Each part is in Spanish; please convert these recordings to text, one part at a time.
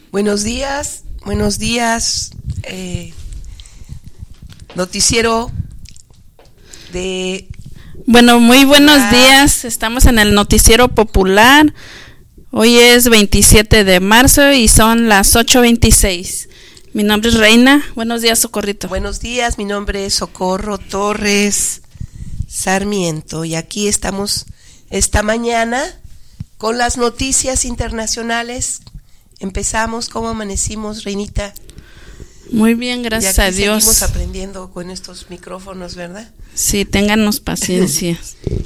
Buenos días, noticiero de... Bueno, muy buenos días, estamos en el noticiero popular, hoy es 27 de marzo y son las 8:26. Mi nombre es Reina, buenos días, Socorrito. Buenos días, mi nombre es Socorro Torres Sarmiento y aquí estamos esta mañana con las noticias internacionales. Empezamos, ¿cómo amanecimos, Reinita? Muy bien, gracias a Dios. Seguimos aprendiendo con estos micrófonos, ¿verdad? Sí, ténganos paciencia.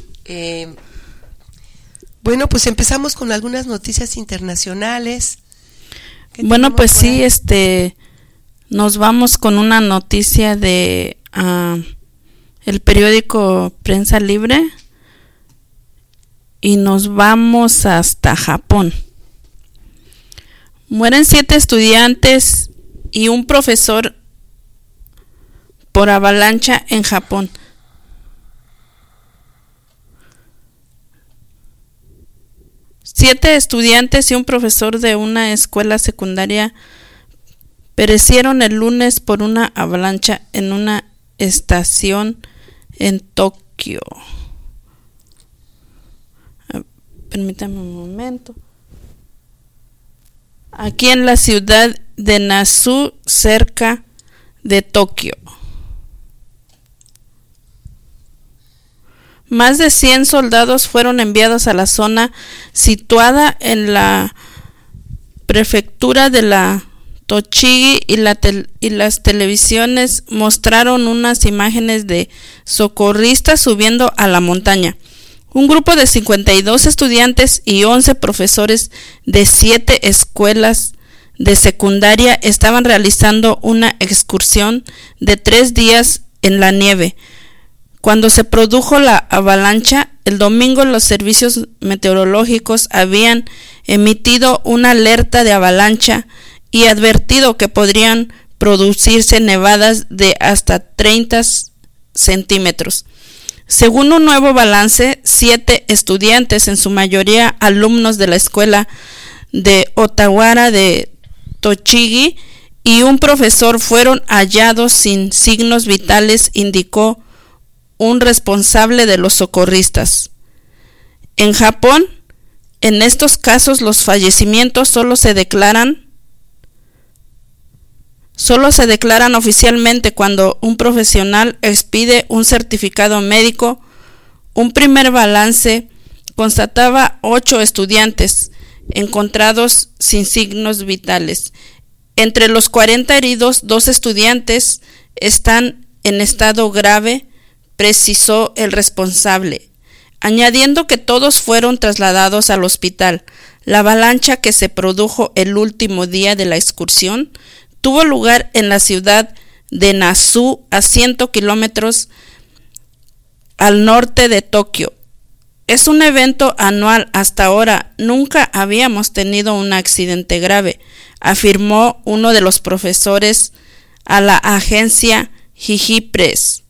Bueno, pues empezamos con algunas noticias internacionales. Bueno, pues sí, nos vamos con una noticia de el periódico Prensa Libre y nos vamos hasta Japón. Mueren 7 estudiantes y un profesor por avalancha en Japón. Siete estudiantes y un profesor de una escuela secundaria perecieron el lunes por una avalancha en una estación en Tokio. Permítame un momento. Aquí en la ciudad de Nasu, cerca de Tokio. Más de 100 soldados fueron enviados a la zona situada en la prefectura de la Tochigi y las televisiones mostraron unas imágenes de socorristas subiendo a la montaña. Un grupo de 52 estudiantes y 11 profesores de 7 escuelas de secundaria estaban realizando una excursión de 3 días en la nieve. Cuando se produjo la avalancha, el domingo los servicios meteorológicos habían emitido una alerta de avalancha y advertido que podrían producirse nevadas de hasta 30 centímetros. Según un nuevo balance, 7 estudiantes, en su mayoría alumnos de la escuela de Otawara de Tochigi, y un profesor fueron hallados sin signos vitales, indicó un responsable de los socorristas. En Japón, en estos casos los fallecimientos solo se declaran oficialmente cuando un profesional expide un certificado médico. Un primer balance constataba 8 estudiantes encontrados sin signos vitales. Entre los 40 heridos, 2 estudiantes están en estado grave, precisó el responsable, añadiendo que todos fueron trasladados al hospital. La avalancha, que se produjo el último día de la excursión, tuvo lugar en la ciudad de Nasu, a 100 kilómetros al norte de Tokio. Es un evento anual. Hasta ahora nunca habíamos tenido un accidente grave, afirmó uno de los profesores a la agencia Jiji Press.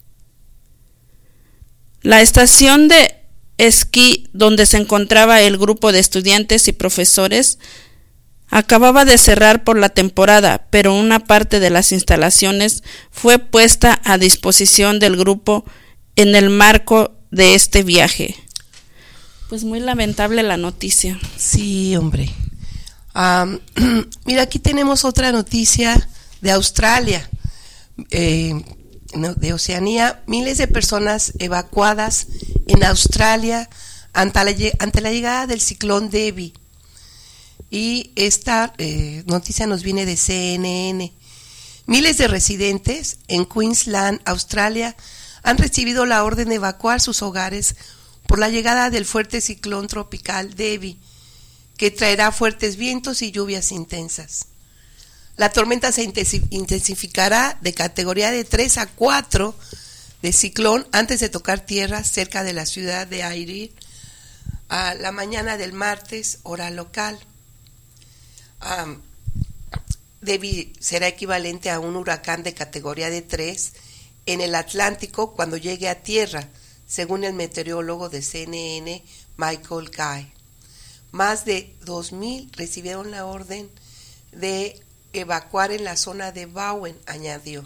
La estación de esquí donde se encontraba el grupo de estudiantes y profesores acababa de cerrar por la temporada, pero una parte de las instalaciones fue puesta a disposición del grupo en el marco de este viaje. Pues muy lamentable la noticia. Sí, hombre. Mira, aquí tenemos otra noticia de Australia, de Oceanía. Miles de personas evacuadas en Australia ante la llegada del ciclón Debbie. Y esta noticia nos viene de CNN. Miles de residentes en Queensland, Australia, han recibido la orden de evacuar sus hogares por la llegada del fuerte ciclón tropical Debbie, que traerá fuertes vientos y lluvias intensas. La tormenta se intensificará de categoría de 3 a 4 de ciclón antes de tocar tierra cerca de la ciudad de Airí a la mañana del martes, hora local. Debbie será equivalente a un huracán de categoría de 3 en el Atlántico cuando llegue a tierra, según el meteorólogo de CNN, Michael Guy. Más de 2,000 recibieron la orden de evacuar en la zona de Bowen, añadió.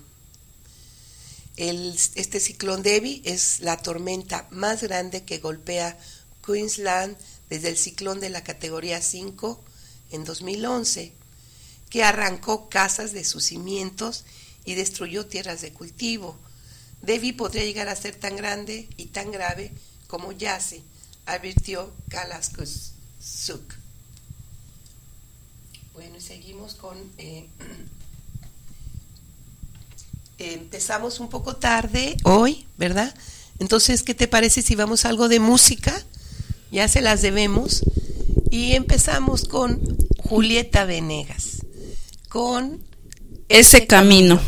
Este ciclón Debbie es la tormenta más grande que golpea Queensland desde el ciclón de la categoría 5 en 2011, que arrancó casas de sus cimientos y destruyó tierras de cultivo. Debbie podría llegar a ser tan grande y tan grave como Yasi, advirtió Kalaskuk. Bueno, y seguimos con... empezamos un poco tarde hoy, ¿verdad? Entonces, ¿qué te parece si vamos a algo de música? Ya se las debemos. Y empezamos con Julieta Venegas, con Ese camino.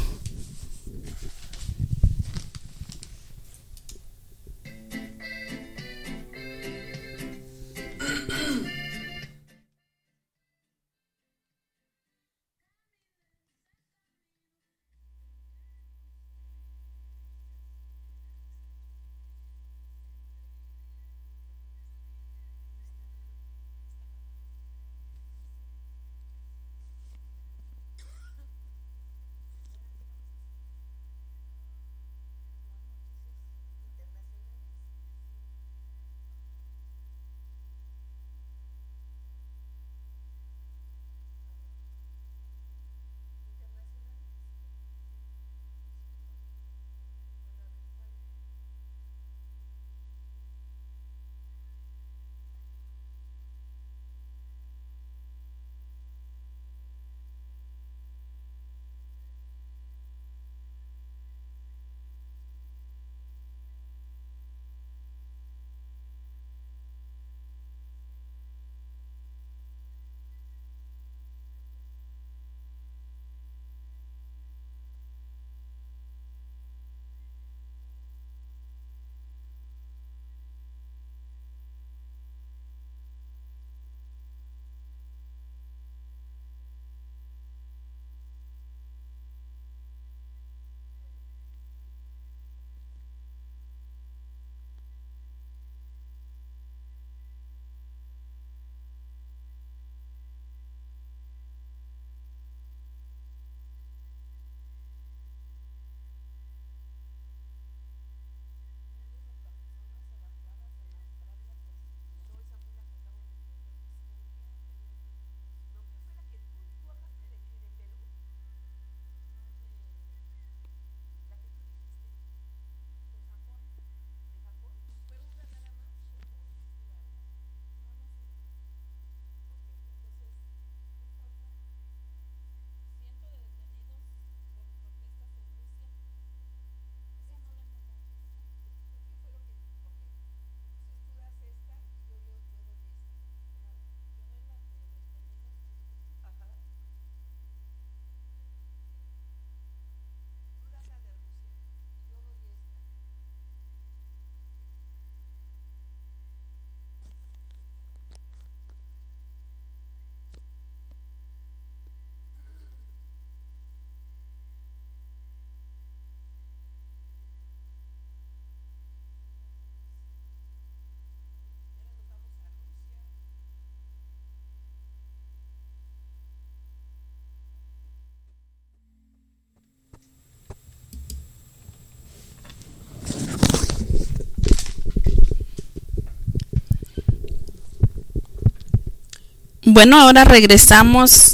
Bueno, ahora regresamos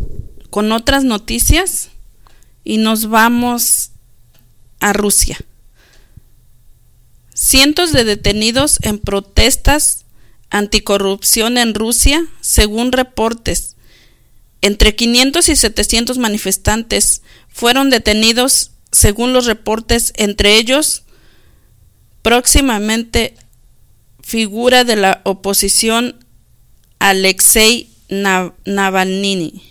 con otras noticias y nos vamos a Rusia. Cientos de detenidos en protestas anticorrupción en Rusia, según reportes. Entre 500 y 700 manifestantes fueron detenidos, según los reportes, entre ellos próximamente figura de la oposición Alexei Navalny.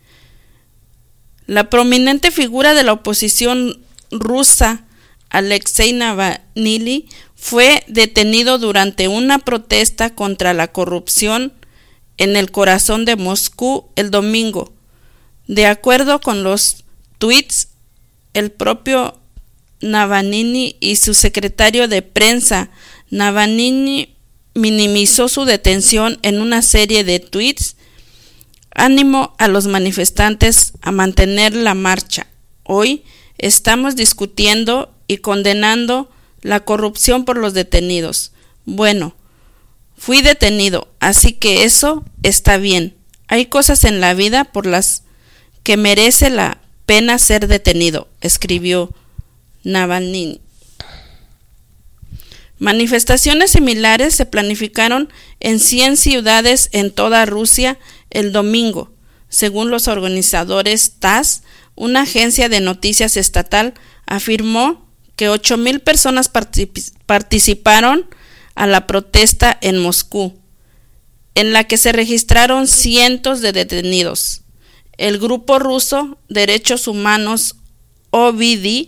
La prominente figura de la oposición rusa, Alexei Navalny, fue detenido durante una protesta contra la corrupción en el corazón de Moscú el domingo. De acuerdo con los tweets, el propio Navalny y su secretario de prensa, Navalny, minimizó su detención en una serie de tweets ánimo a los manifestantes a mantener la marcha. Hoy estamos discutiendo y condenando la corrupción por los detenidos. Bueno, fui detenido, así que eso está bien. Hay cosas en la vida por las que merece la pena ser detenido, escribió Navalny. Manifestaciones similares se planificaron en 100 ciudades en toda Rusia el domingo. Según los organizadores, TASS, una agencia de noticias estatal, afirmó que 8,000 personas participaron a la protesta en Moscú, en la que se registraron cientos de detenidos. El grupo ruso Derechos Humanos OVD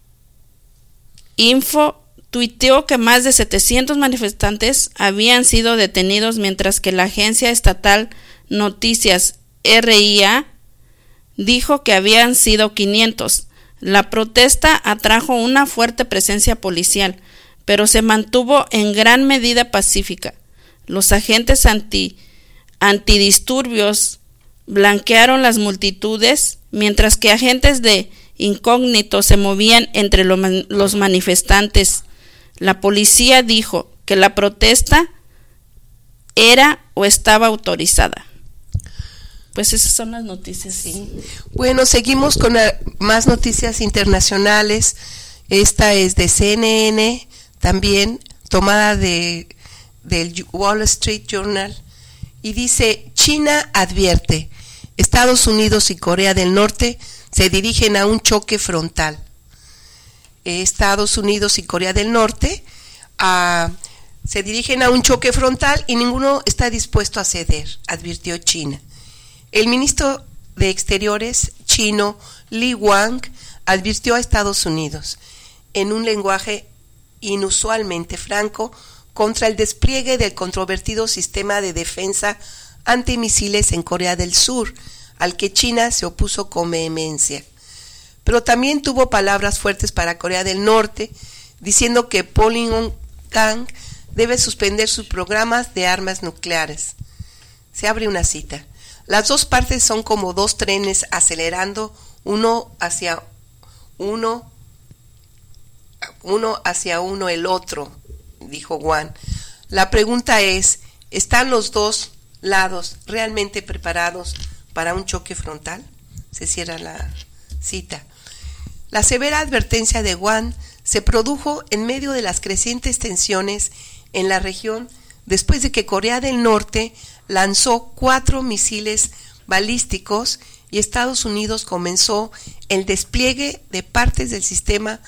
Info tuiteó que más de 700 manifestantes habían sido detenidos, mientras que la agencia estatal Noticias RIA dijo que habían sido 500. La protesta atrajo una fuerte presencia policial, pero se mantuvo en gran medida pacífica. Los agentes antidisturbios blanquearon las multitudes, mientras que agentes de incógnito se movían entre los manifestantes. La policía dijo que la protesta era o estaba autorizada. Pues esas son las noticias. Sí. Bueno, seguimos con más noticias internacionales. Esta es de CNN, también tomada del Wall Street Journal, y dice: China advierte, Estados Unidos y Corea del Norte se dirigen a un choque frontal. Estados Unidos y Corea del Norte se dirigen a un choque frontal y ninguno está dispuesto a ceder, advirtió China. El ministro de Exteriores chino, Li Wang, advirtió a Estados Unidos, en un lenguaje inusualmente franco, contra el despliegue del controvertido sistema de defensa antimisiles en Corea del Sur, al que China se opuso con vehemencia. Pero también tuvo palabras fuertes para Corea del Norte, diciendo que Pyongyang debe suspender sus programas de armas nucleares. Se abre una cita. Las dos partes son como dos trenes acelerando uno hacia uno el otro, dijo Wang. La pregunta es, ¿están los dos lados realmente preparados para un choque frontal? Se cierra la cita. La severa advertencia de Wang se produjo en medio de las crecientes tensiones en la región después de que Corea del Norte lanzó 4 misiles balísticos y Estados Unidos comenzó el despliegue de partes del sistema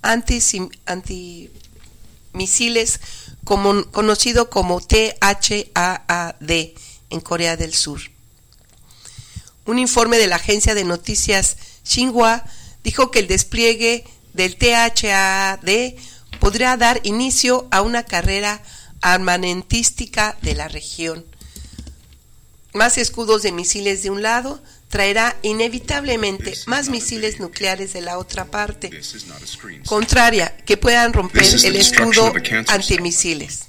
antimisiles conocido como THAAD en Corea del Sur. Un informe de la agencia de noticias Xinhua dijo que el despliegue del THAAD podría dar inicio a una carrera armamentística de la región. Más escudos de misiles de un lado traerá inevitablemente más misiles nucleares de la otra parte, contraria, que puedan romper el escudo antimisiles.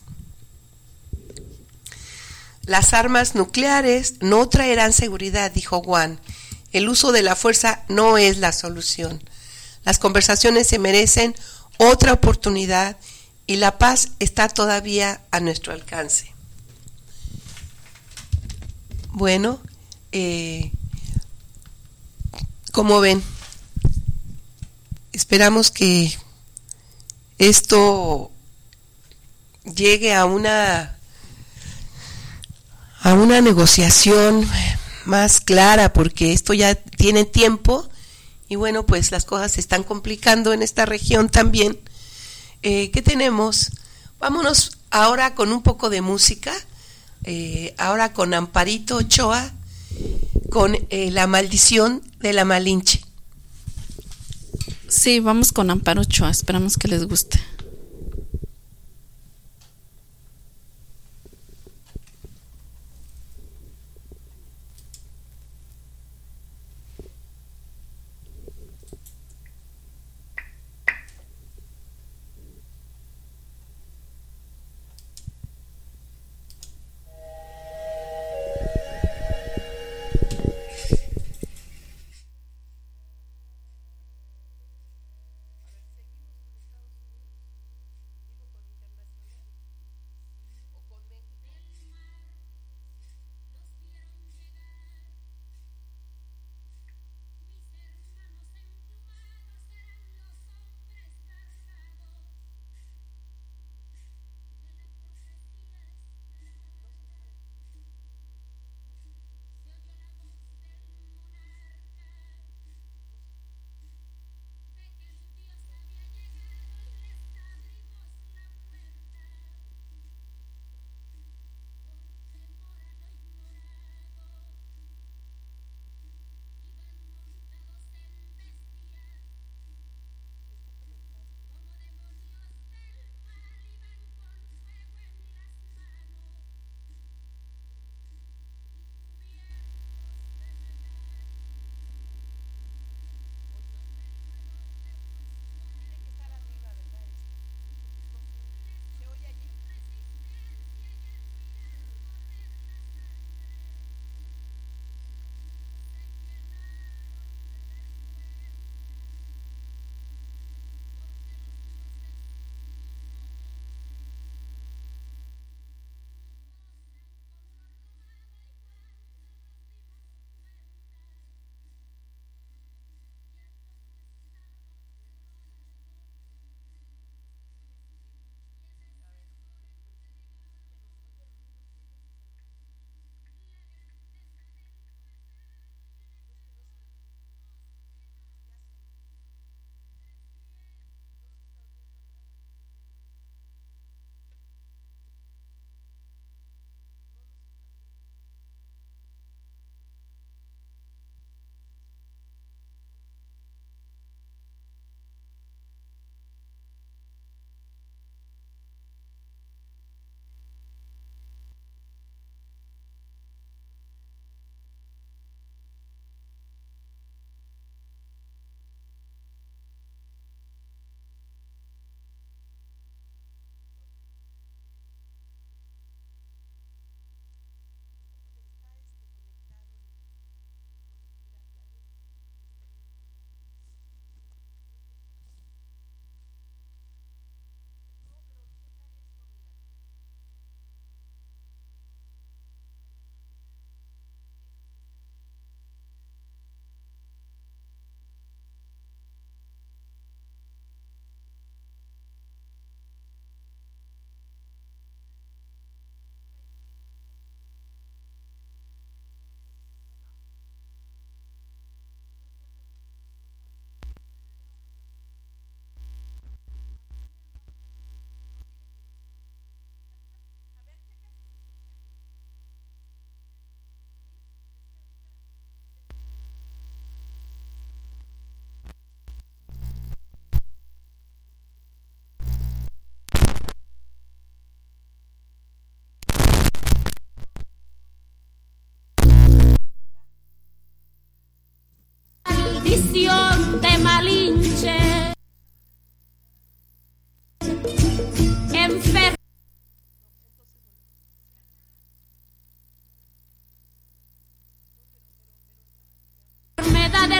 Las armas nucleares no traerán seguridad, dijo Wang. El uso de la fuerza no es la solución. Las conversaciones se merecen otra oportunidad y la paz está todavía a nuestro alcance. Bueno, como ven, esperamos que esto llegue a una negociación más clara, porque esto ya tiene tiempo y bueno, pues las cosas se están complicando en esta región también. ¿Qué tenemos? Vámonos ahora con un poco de música. Ahora con Amparito Ochoa, con La Maldición de la Malinche. Sí, vamos con Amparo Ochoa, esperamos que les guste.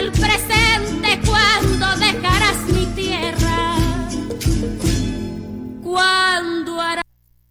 el presente cuando dejarás mi tierra, cuando harás.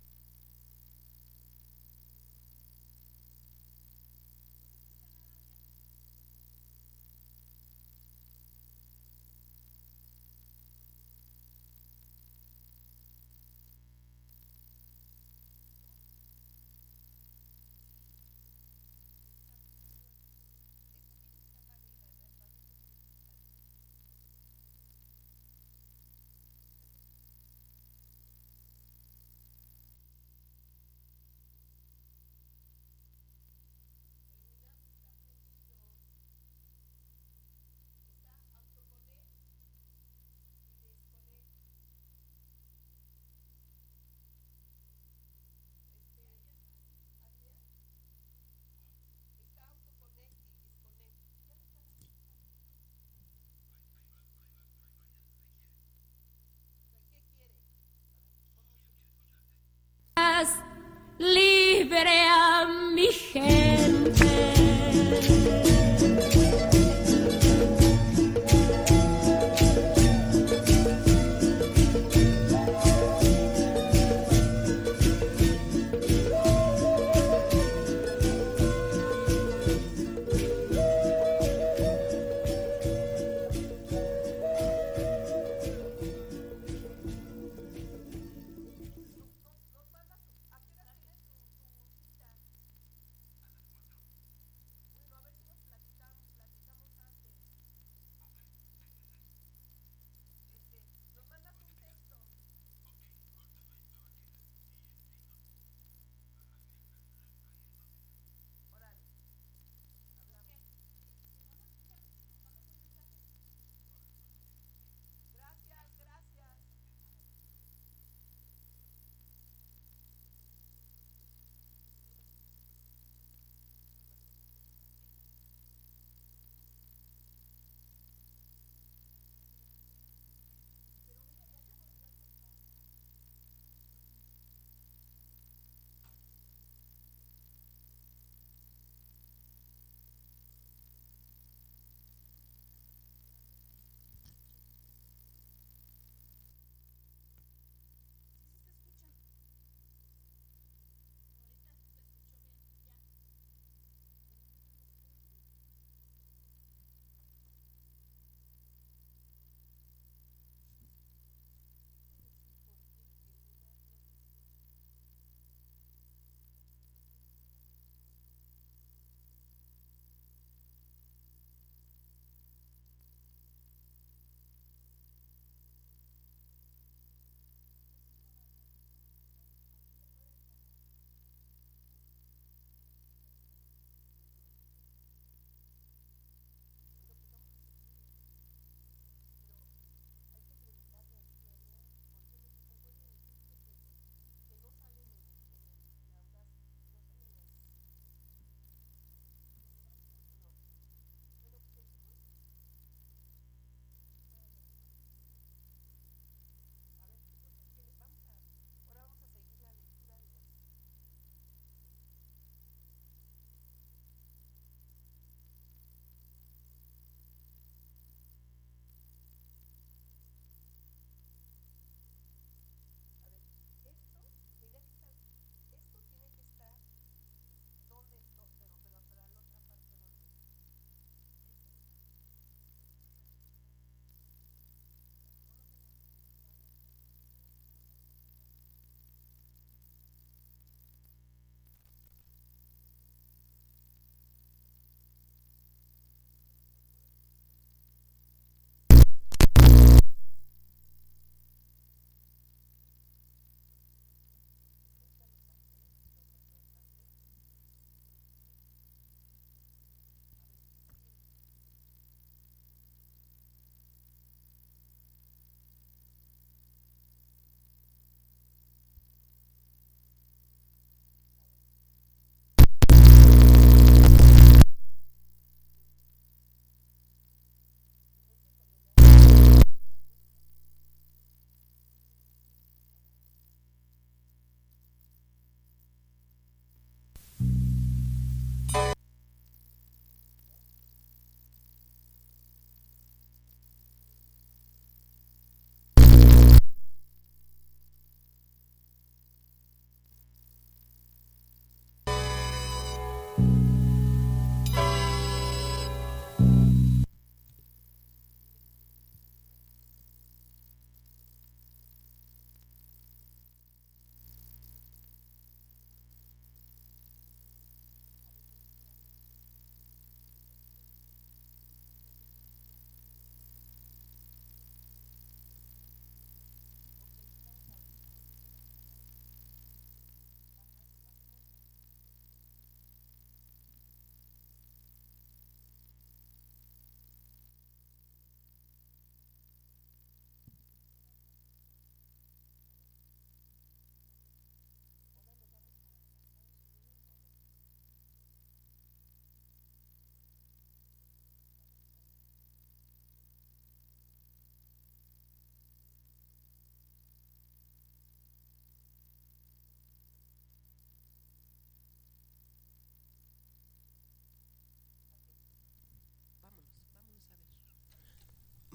Libre a mi gente.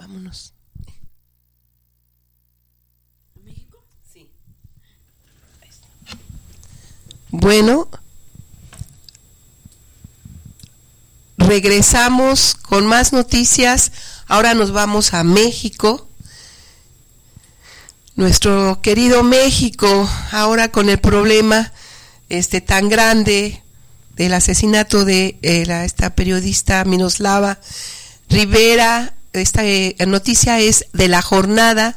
vámonos. ¿México? Sí. Bueno, regresamos con más noticias. Ahora nos vamos a México. Nuestro querido México, ahora con el problema tan grande del asesinato de esta periodista Miroslava Rivera. Esta noticia es de La Jornada,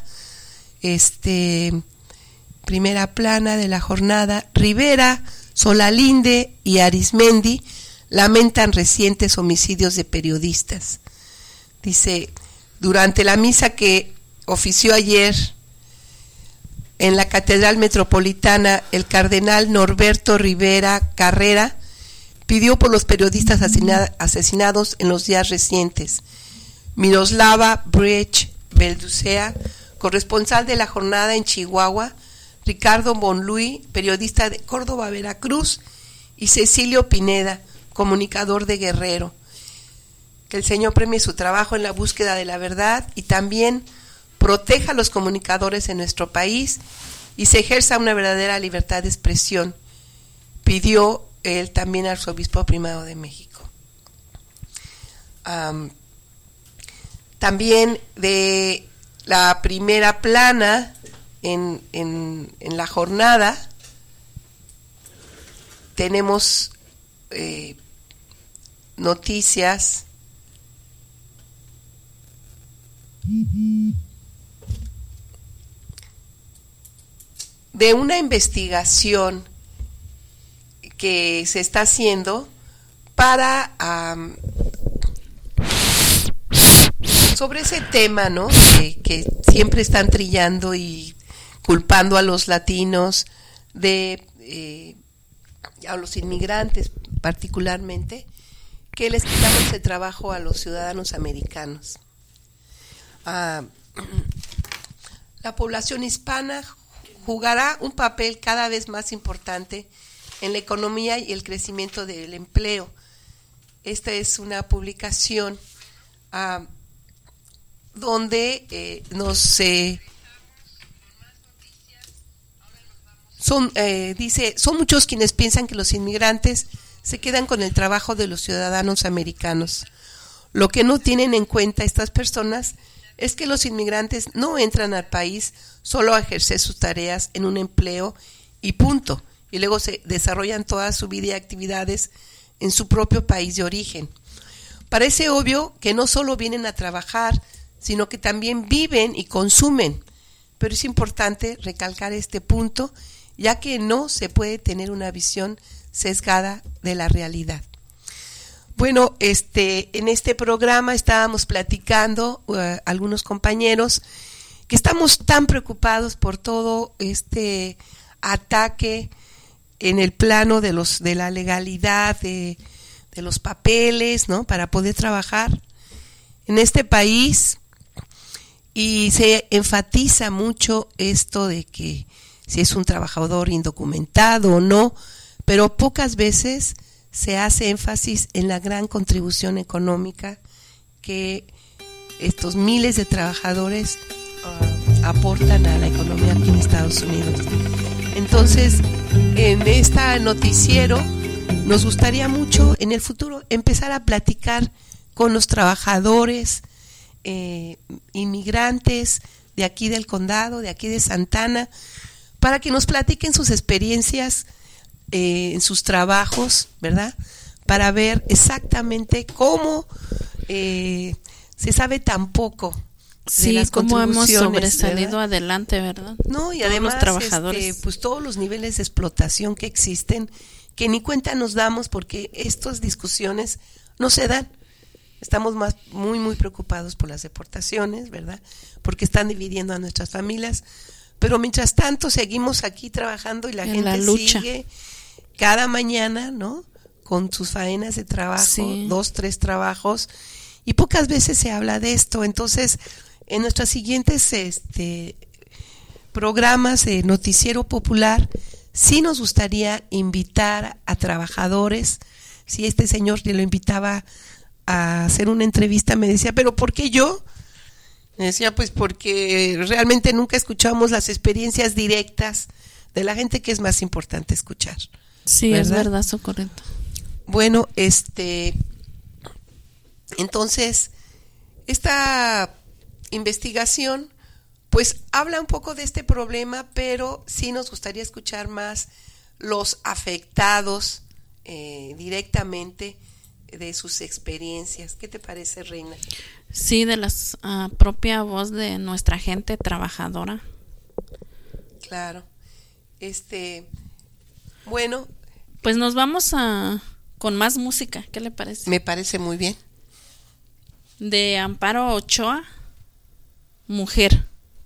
primera plana de La Jornada. Rivera, Solalinde y Arismendi lamentan recientes homicidios de periodistas. Dice, durante la misa que ofició ayer en la Catedral Metropolitana, el cardenal Norberto Rivera Carrera pidió por los periodistas asesinados en los días recientes. Miroslava Brecht Belducea, corresponsal de La Jornada en Chihuahua, Ricardo Bonluy, periodista de Córdoba, Veracruz, y Cecilio Pineda, comunicador de Guerrero. Que el Señor premie su trabajo en la búsqueda de la verdad y también proteja a los comunicadores en nuestro país y se ejerza una verdadera libertad de expresión, pidió él también al arzobispo primado de México. También de la primera plana en La Jornada tenemos noticias de una investigación que se está haciendo para sobre ese tema, ¿no? Que siempre están trillando y culpando a los latinos a los inmigrantes particularmente, que les quitamos el trabajo a los ciudadanos americanos. La población hispana jugará un papel cada vez más importante en la economía y el crecimiento del empleo. Esta es una publicación donde dice, son muchos quienes piensan que los inmigrantes se quedan con el trabajo de los ciudadanos americanos. Lo que no tienen en cuenta estas personas es que los inmigrantes no entran al país solo a ejercer sus tareas en un empleo y punto, y luego se desarrollan toda su vida y actividades en su propio país de origen. Parece obvio que no solo vienen a trabajar, sino que también viven y consumen, pero es importante recalcar este punto, ya que no se puede tener una visión sesgada de la realidad. Bueno, en este programa estábamos platicando algunos compañeros que estamos tan preocupados por todo este ataque en el plano de la legalidad, de los papeles, ¿no? Para poder trabajar en este país, y se enfatiza mucho esto de que si es un trabajador indocumentado o no, pero pocas veces se hace énfasis en la gran contribución económica que estos miles de trabajadores aportan a la economía aquí en Estados Unidos. Entonces, en este noticiero nos gustaría mucho en el futuro empezar a platicar con los trabajadores inmigrantes de aquí del condado, de aquí de Santana, para que nos platiquen sus experiencias en sus trabajos, ¿verdad? Para ver exactamente cómo se sabe tan poco de las cómo hemos sobresalido, ¿verdad? Adelante, ¿verdad? No, y todos además los trabajadores. pues todos los niveles de explotación que existen, que ni cuenta nos damos porque estas discusiones no se dan. Estamos muy, muy preocupados por las deportaciones, ¿verdad? Porque están dividiendo a nuestras familias. Pero mientras tanto seguimos aquí trabajando y la gente sigue cada mañana, ¿no? Con sus faenas de trabajo, sí. 2, 3 trabajos, y pocas veces se habla de esto. Entonces, en nuestros siguientes programas de Noticiero Popular, sí nos gustaría invitar a trabajadores. Si este señor que lo invitaba a hacer una entrevista me decía, pero ¿por qué yo? Decía, pues porque realmente nunca escuchamos las experiencias directas de la gente, que es más importante escuchar. Sí, ¿verdad? es verdad, Socorrito. Bueno, entonces, esta investigación pues habla un poco de este problema, pero sí nos gustaría escuchar más los afectados directamente de sus experiencias. ¿Qué te parece, Reina? Sí, de la propia voz de nuestra gente trabajadora. Claro. Bueno, pues nos vamos con más música. ¿Qué le parece? Me parece muy bien. De Amparo Ochoa, Mujer.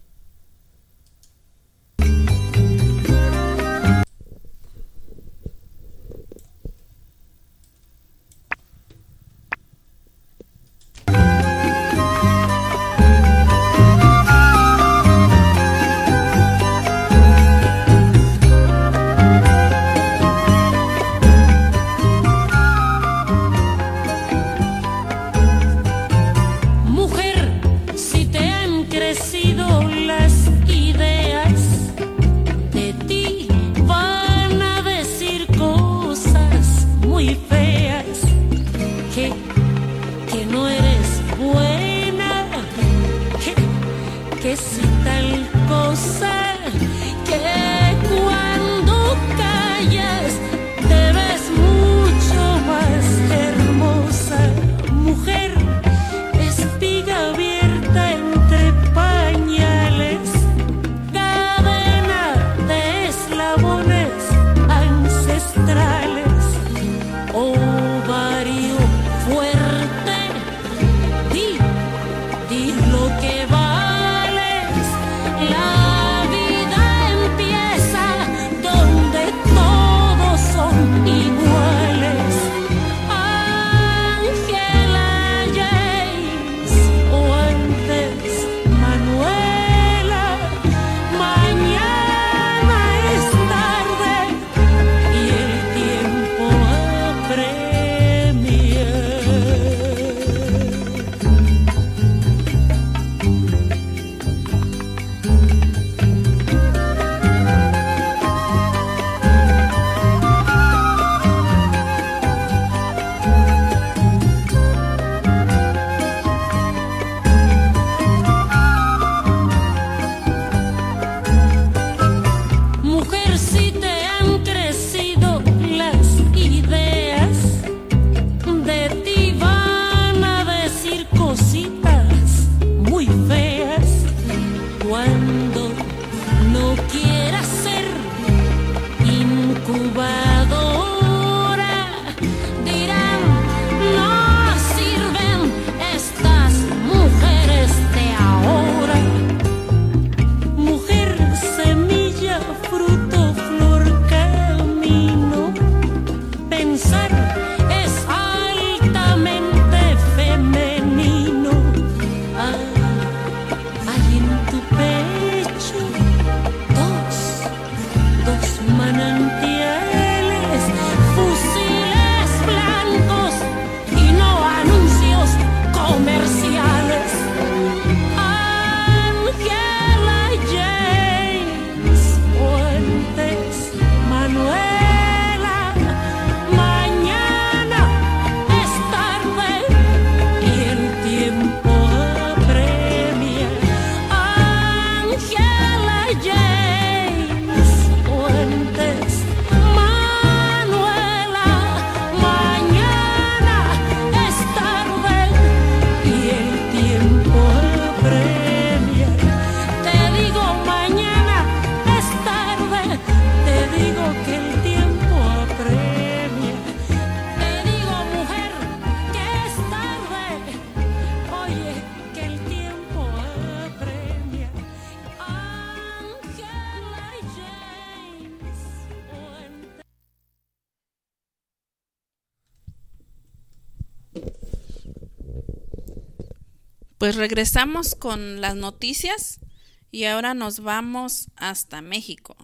Pues regresamos con las noticias y ahora nos vamos hasta México.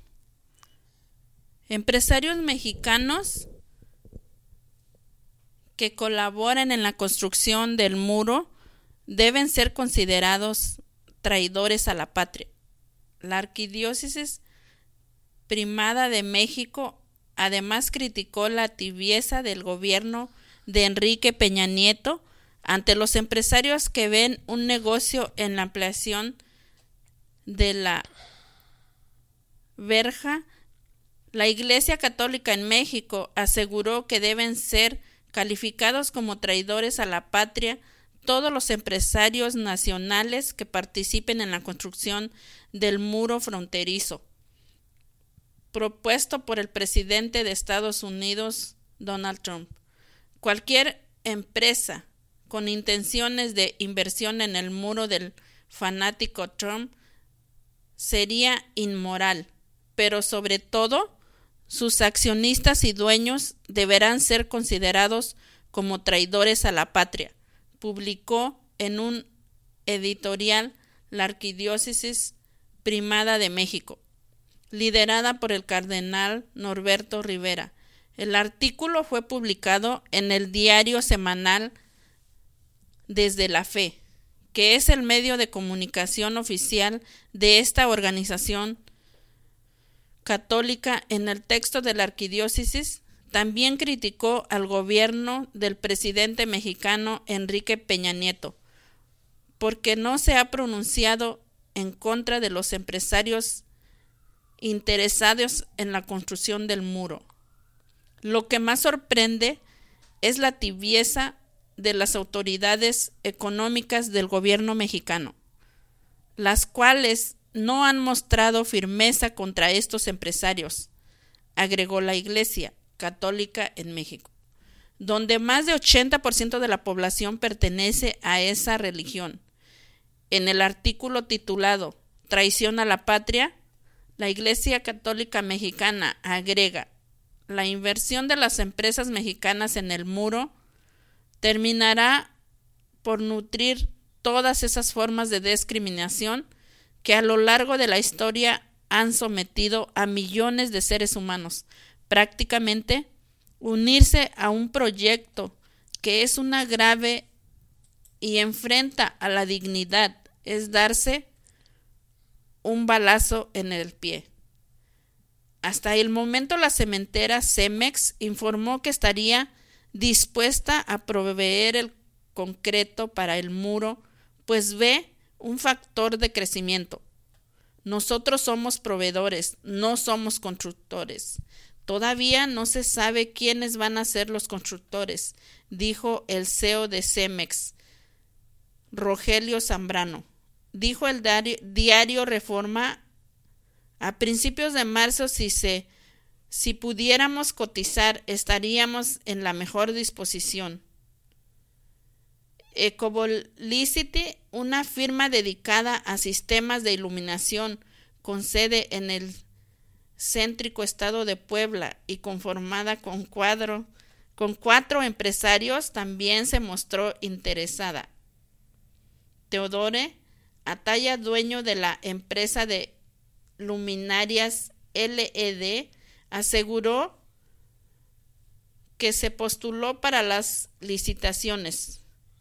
Empresarios mexicanos que colaboran en la construcción del muro deben ser considerados traidores a la patria. La Arquidiócesis Primada de México además criticó la tibieza del gobierno de Enrique Peña Nieto ante los empresarios que ven un negocio en la ampliación de la verja. La Iglesia Católica en México aseguró que deben ser calificados como traidores a la patria todos los empresarios nacionales que participen en la construcción del muro fronterizo propuesto por el presidente de Estados Unidos, Donald Trump. Cualquier empresa con intenciones de inversión en el muro del fanático Trump sería inmoral, pero sobre todo sus accionistas y dueños deberán ser considerados como traidores a la patria, publicó en un editorial la Arquidiócesis Primada de México, liderada por el cardenal Norberto Rivera. El artículo fue publicado en el diario semanal Desde la Fe, que es el medio de comunicación oficial de esta organización católica. En el texto de la arquidiócesis también criticó al gobierno del presidente mexicano Enrique Peña Nieto, porque no se ha pronunciado en contra de los empresarios interesados en la construcción del muro. Lo que más sorprende es la tibieza de las autoridades económicas del gobierno mexicano, las cuales no han mostrado firmeza contra estos empresarios, agregó la Iglesia Católica en México, donde más de 80% de la población pertenece a esa religión. En el artículo titulado Traición a la Patria, la Iglesia Católica Mexicana agrega: la inversión de las empresas mexicanas en el muro terminará por nutrir todas esas formas de discriminación que a lo largo de la historia han sometido a millones de seres humanos. Prácticamente, unirse a un proyecto que es una grave y enfrenta a la dignidad es darse un balazo en el pie. Hasta el momento la cementera Cemex informó que estaría dispuesta a proveer el concreto para el muro, pues ve un factor de crecimiento. Nosotros somos proveedores, no somos constructores. Todavía no se sabe quiénes van a ser los constructores, dijo el CEO de Cemex, Rogelio Zambrano. Dijo el diario Reforma: a principios de marzo, si pudiéramos cotizar, estaríamos en la mejor disposición. Ecovolicity, una firma dedicada a sistemas de iluminación con sede en el céntrico estado de Puebla y conformada con 4 empresarios, también se mostró interesada. Teodore Atalla, dueño de la empresa de luminarias LED, aseguró que se postuló para las licitaciones.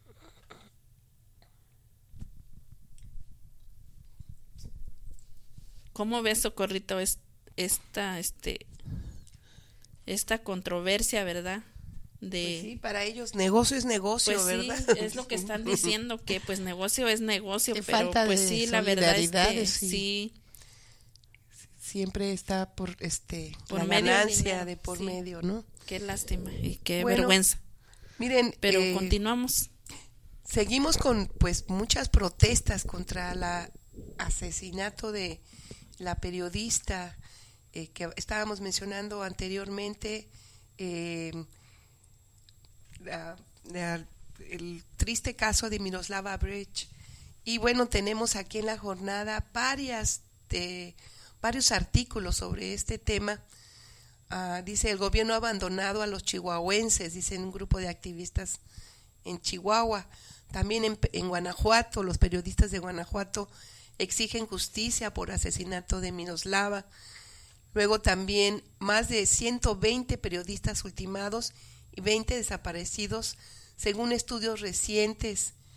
¿Cómo ves, Socorrito, esta controversia, verdad? Pues sí, para ellos negocio es negocio, pues ¿verdad? Sí, es lo que están diciendo, que pues negocio es negocio, Qué pero falta pues de sí, la verdad es que sí. Siempre está por por la ganancia dinero, de por sí. medio, ¿no? Qué lástima y qué Bueno, vergüenza. Miren, Pero continuamos. Seguimos con pues muchas protestas contra el asesinato de la periodista que estábamos mencionando anteriormente, el triste caso de Miroslava Brecht. Y bueno, tenemos aquí en la jornada varios artículos sobre este tema. Dice: el gobierno ha abandonado a los chihuahuenses, dice un grupo de activistas en Chihuahua. También en Guanajuato, los periodistas de Guanajuato exigen justicia por asesinato de Miroslava. Luego también más de 120 periodistas ultimados y 20 desaparecidos, según estudios recientes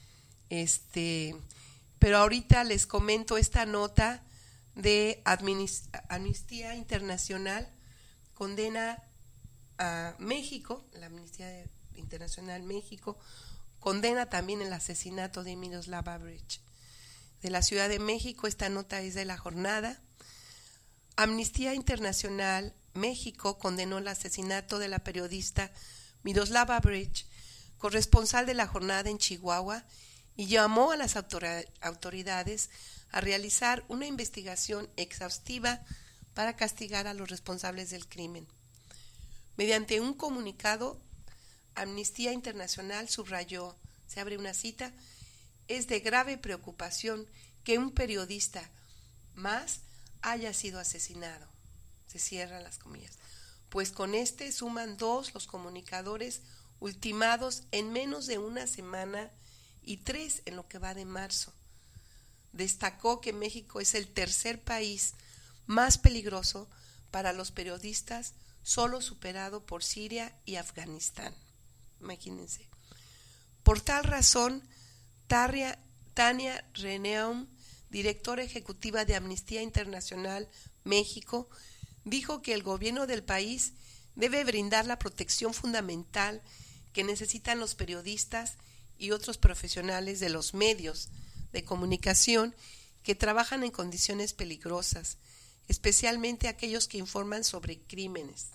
Pero ahorita les comento esta nota de Amnistía Internacional condena a México, la Amnistía Internacional México condena también el asesinato de Miroslava Brecht. De la Ciudad de México, esta nota es de La Jornada. Amnistía Internacional México condenó el asesinato de la periodista Miroslava Brecht, corresponsal de La Jornada en Chihuahua, y llamó a las autoridades a realizar una investigación exhaustiva para castigar a los responsables del crimen. Mediante un comunicado, Amnistía Internacional subrayó, se abre una cita, es de grave preocupación que un periodista más haya sido asesinado. Se cierran las comillas. Pues con este suman 2 los comunicadores ultimados en menos de una semana y 3 en lo que va de marzo. Destacó que México es el tercer país más peligroso para los periodistas, solo superado por Siria y Afganistán. Imagínense. Por tal razón, Tania Reneum, directora ejecutiva de Amnistía Internacional México, dijo que el gobierno del país debe brindar la protección fundamental que necesitan los periodistas y otros profesionales de los medios de comunicación que trabajan en condiciones peligrosas, especialmente aquellos que informan sobre crímenes.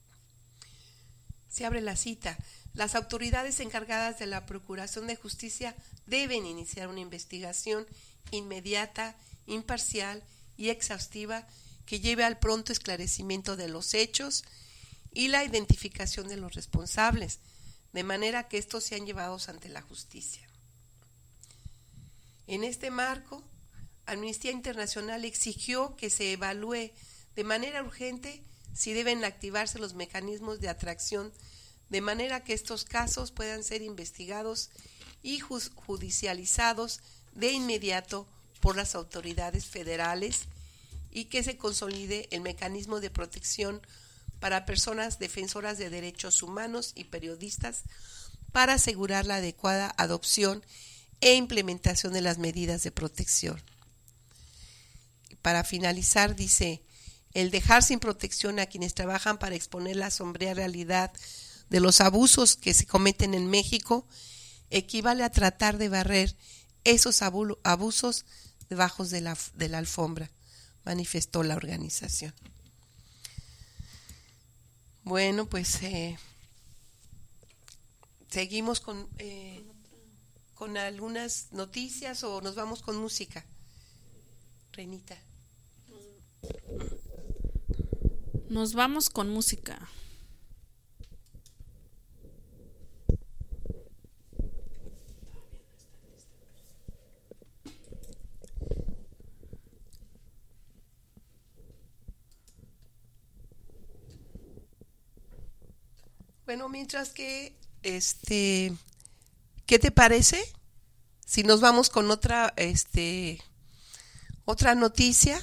Se abre la cita. Las autoridades encargadas de la Procuración de Justicia deben iniciar una investigación inmediata, imparcial y exhaustiva que lleve al pronto esclarecimiento de los hechos y la identificación de los responsables, de manera que estos sean llevados ante la justicia. En este marco, Amnistía Internacional exigió que se evalúe de manera urgente si deben activarse los mecanismos de atracción de manera que estos casos puedan ser investigados y judicializados de inmediato por las autoridades federales y que se consolide el mecanismo de protección para personas defensoras de derechos humanos y periodistas para asegurar la adecuada adopción e implementación de las medidas de protección. Para finalizar, dice, el dejar sin protección a quienes trabajan para exponer la sombría realidad de los abusos que se cometen en México equivale a tratar de barrer esos abusos debajo de la alfombra, manifestó la organización. Bueno, pues seguimos con algunas noticias o nos vamos con música. Reinita. Nos vamos con música. Bueno, mientras que, ¿qué te parece si nos vamos con otra noticia?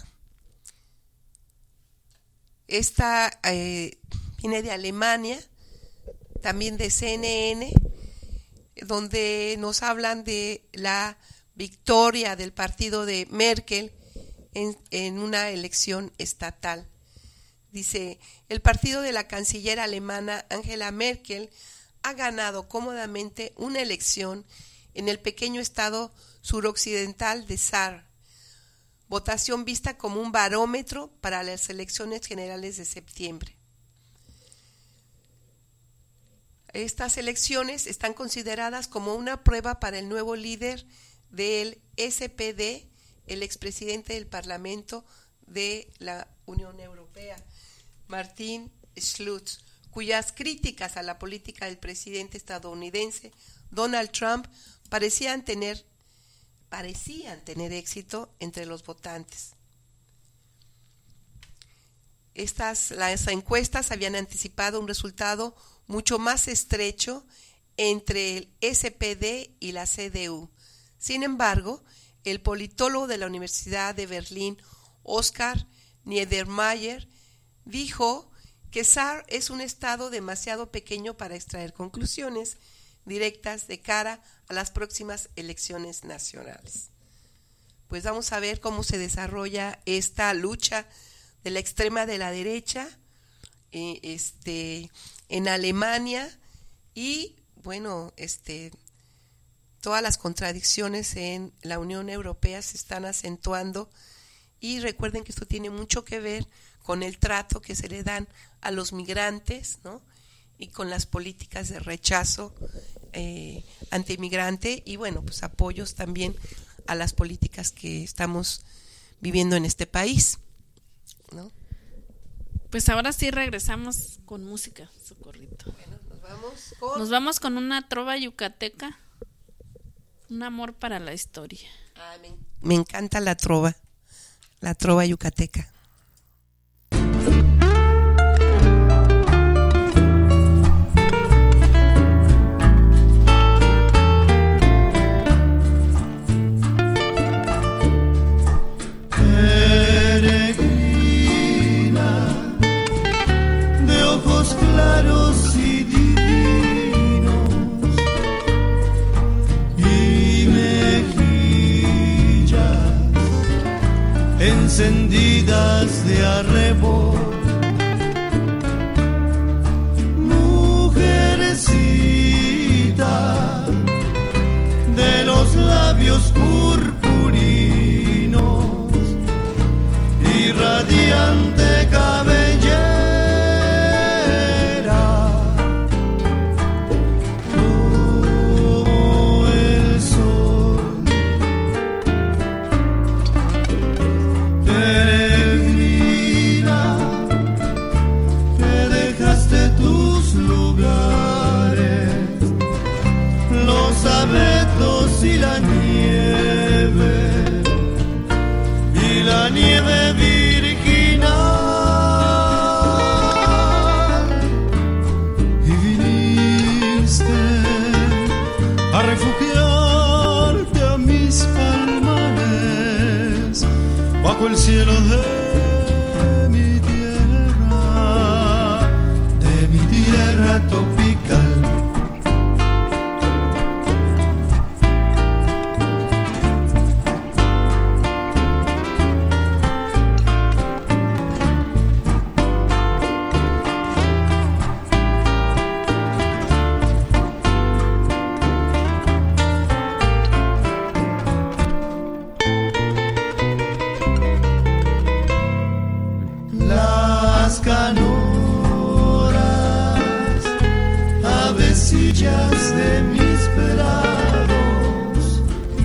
Esta viene de Alemania, también de CNN, donde nos hablan de la victoria del partido de Merkel en una elección estatal. Dice, el partido de la canciller alemana Angela Merkel ha ganado cómodamente una elección en el pequeño estado suroccidental de Saar, votación vista como un barómetro para las elecciones generales de septiembre. Estas elecciones están consideradas como una prueba para el nuevo líder del SPD, el expresidente del Parlamento de la Unión Europea, Martin Schulz, cuyas críticas a la política del presidente estadounidense Donald Trump parecían tener éxito entre los votantes. Las encuestas habían anticipado un resultado mucho más estrecho entre el SPD y la CDU. Sin embargo, el politólogo de la Universidad de Berlín, Oskar Niedermayer, dijo que Saar es un estado demasiado pequeño para extraer conclusiones directas de cara a las próximas elecciones nacionales. Pues vamos a ver cómo se desarrolla esta lucha de la extrema de la derecha en Alemania y bueno, todas las contradicciones en la Unión Europea se están acentuando y recuerden que esto tiene mucho que ver con el trato que se le dan a los migrantes, ¿no? Y con las políticas de rechazo antimigrante y bueno, pues apoyos también a las políticas que estamos viviendo en este país, ¿no? Pues ahora sí regresamos con música, Socorrito. Bueno, nos vamos con una trova yucateca, un amor para la historia. Me encanta la trova yucateca. Claros y divinos y mejillas encendidas de arrebol, mujercita de los labios purpurinos y radiante cabellera. Y la nieve virginal, y viniste a refugiarte a mis palmares bajo el cielo de mi tierra tropical. De mis prados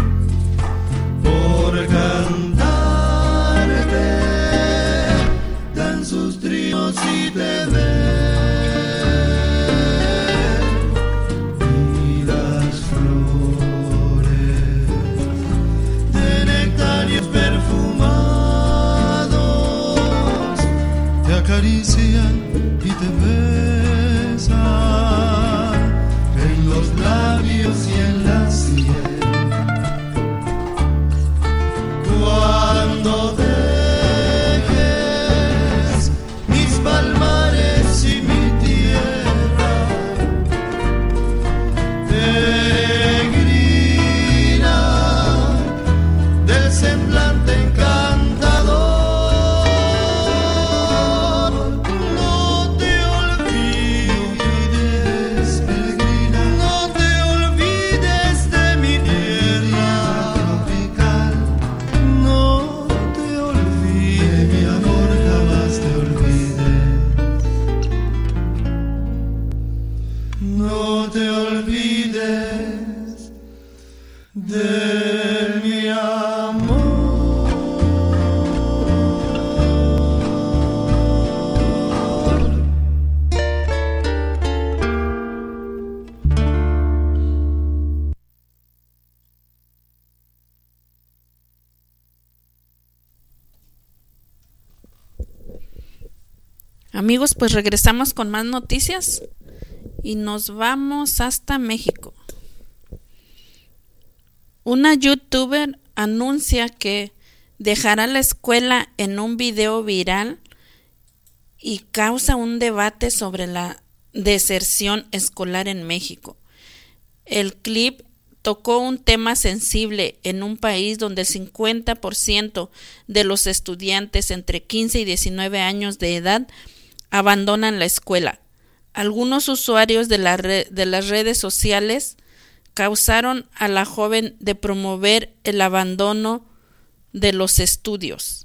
por cantarte dan sus tríos y te ven y las flores de nectarios perfumados te acarician y te besan en los labios y en la sien. Cuando dejes mis palmares y mi tierra, peregrina del semblante encantador, no te olvides, peregrina, no te olvides de mi tierra tropical, no te olvides, mi amor, jamás te olvides, no te olvides de mi amor. Amigos, pues regresamos con más noticias y nos vamos hasta México. Una youtuber anuncia que dejará la escuela en un video viral y causa un debate sobre la deserción escolar en México. El clip tocó un tema sensible en un país donde el 50% de los estudiantes entre 15 y 19 años de edad abandonan la escuela. Algunos usuarios de las redes sociales acusaron a la joven de promover el abandono de los estudios.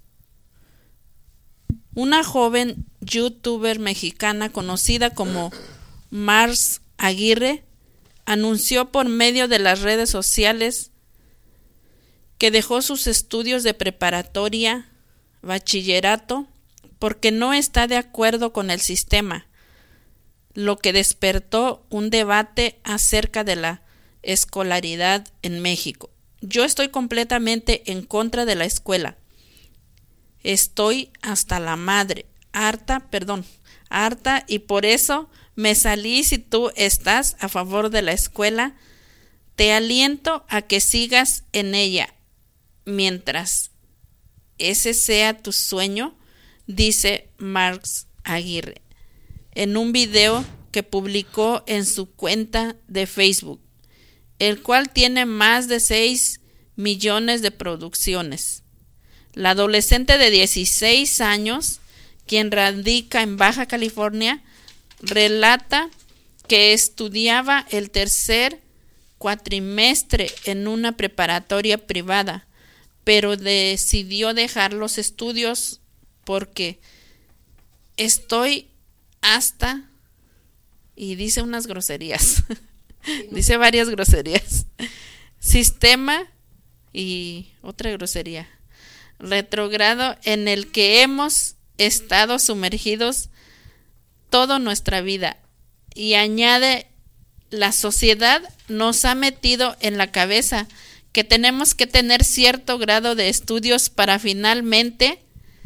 Una joven youtuber mexicana conocida como Mars Aguirre anunció por medio de las redes sociales que dejó sus estudios de preparatoria, bachillerato, porque no está de acuerdo con el sistema, lo que despertó un debate acerca de la escolaridad en México. Yo estoy completamente en contra de la escuela. Estoy hasta la madre, harta, y por eso me salí. Si tú estás a favor de la escuela, te aliento a que sigas en ella mientras ese sea tu sueño, dice Mars Aguirre en un video que publicó en su cuenta de Facebook, el cual tiene más de 6 millones de reproducciones. La adolescente de 16 años, quien radica en Baja California, relata que estudiaba el tercer cuatrimestre en una preparatoria privada, pero decidió dejar los estudios porque estoy hasta, y dice unas groserías, dice varias groserías, sistema y otra grosería, retrogrado en el que hemos estado sumergidos toda nuestra vida. Y añade, la sociedad nos ha metido en la cabeza que tenemos que tener cierto grado de estudios para finalmente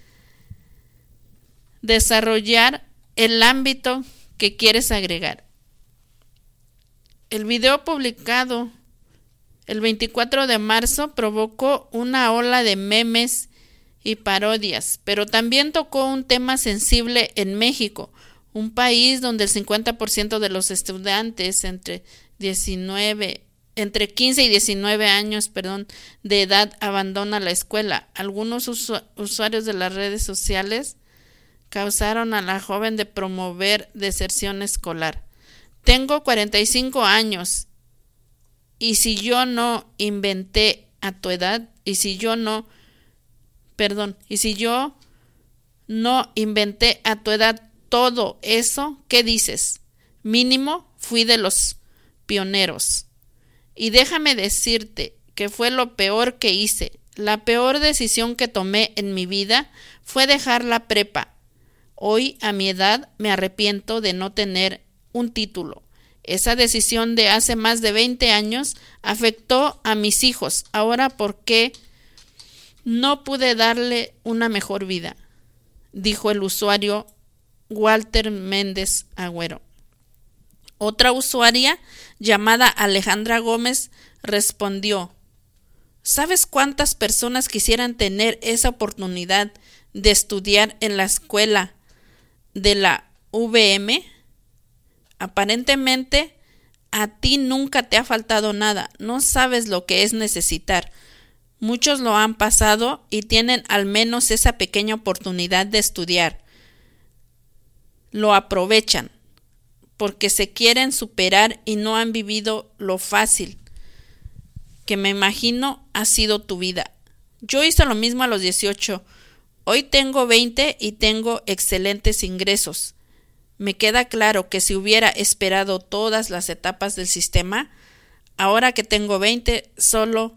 desarrollar el ámbito que quieres agregar. El video publicado el 24 de marzo provocó una ola de memes y parodias, pero también tocó un tema sensible en México, un país donde el 50% de los estudiantes entre 15 y 19 años, de edad abandona la escuela. Algunos usuarios de las redes sociales acusaron a la joven de promover deserción escolar. Tengo 45 años y si yo no inventé a tu edad, y si yo no inventé a tu edad todo eso, ¿qué dices? Mínimo fui de los pioneros. Y déjame decirte que fue lo peor que hice. La peor decisión que tomé en mi vida fue dejar la prepa. Hoy, a mi edad, me arrepiento de no tener un título. Esa decisión de hace más de 20 años afectó a mis hijos. Ahora, ¿por qué no pude darle una mejor vida?, dijo el usuario Walter Méndez Agüero. Otra usuaria llamada Alejandra Gómez respondió: ¿sabes cuántas personas quisieran tener esa oportunidad de estudiar en la escuela de la VM? Aparentemente a ti nunca te ha faltado nada, no sabes lo que es necesitar. Muchos lo han pasado y tienen al menos esa pequeña oportunidad de estudiar. Lo aprovechan porque se quieren superar y no han vivido lo fácil que me imagino ha sido tu vida. Yo hice lo mismo a los 18. Hoy tengo 20 y tengo excelentes ingresos. Me queda claro que si hubiera esperado todas las etapas del sistema, ahora que tengo 20, solo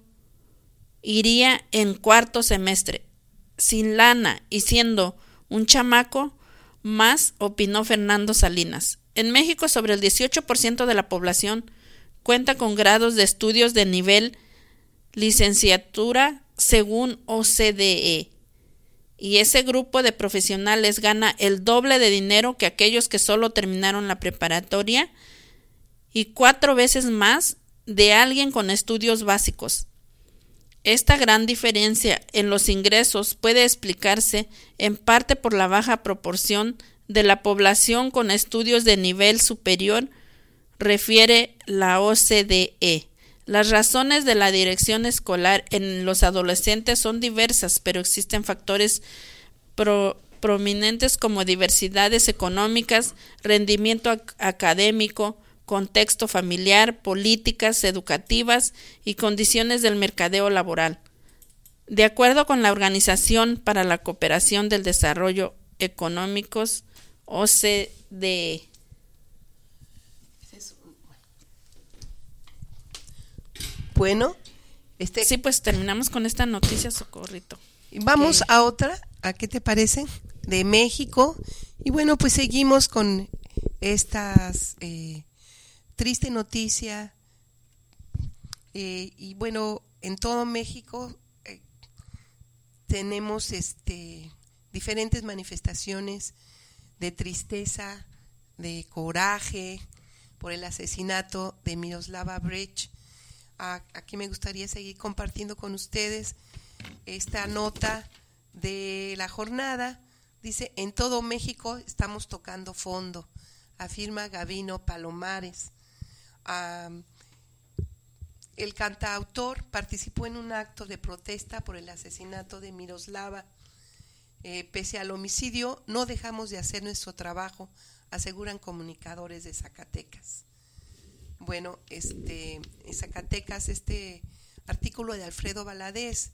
iría en cuarto semestre, sin lana y siendo un chamaco más, opinó Fernando Salinas. En México, sobre el 18% de la población cuenta con grados de estudios de nivel licenciatura según OCDE. Y ese grupo de profesionales gana el doble de dinero que aquellos que solo terminaron la preparatoria y 4 veces más de alguien con estudios básicos. Esta gran diferencia en los ingresos puede explicarse en parte por la baja proporción de la población con estudios de nivel superior refiere la OCDE. Las razones de la dirección escolar en los adolescentes son diversas, pero existen factores prominentes como diversidades económicas, rendimiento académico, contexto familiar, políticas educativas y condiciones del mercadeo laboral. De acuerdo con la Organización para la Cooperación del Desarrollo Económicos, OCDE. Bueno, sí, pues terminamos con esta noticia, Socorrito. Vamos a otra, ¿a qué te parece? De México. Y bueno, pues seguimos con estas triste noticia. Y bueno, en todo México tenemos diferentes manifestaciones de tristeza, de coraje por el asesinato de Miroslava Brecht. Aquí me gustaría seguir compartiendo con ustedes esta nota de la jornada. Dice: en todo México estamos tocando fondo, afirma Gabino Palomares. El cantautor participó en un acto de protesta por el asesinato de Miroslava. Pese al homicidio, no dejamos de hacer nuestro trabajo, aseguran comunicadores de Zacatecas. Bueno, en Zacatecas, artículo de Alfredo Valadez,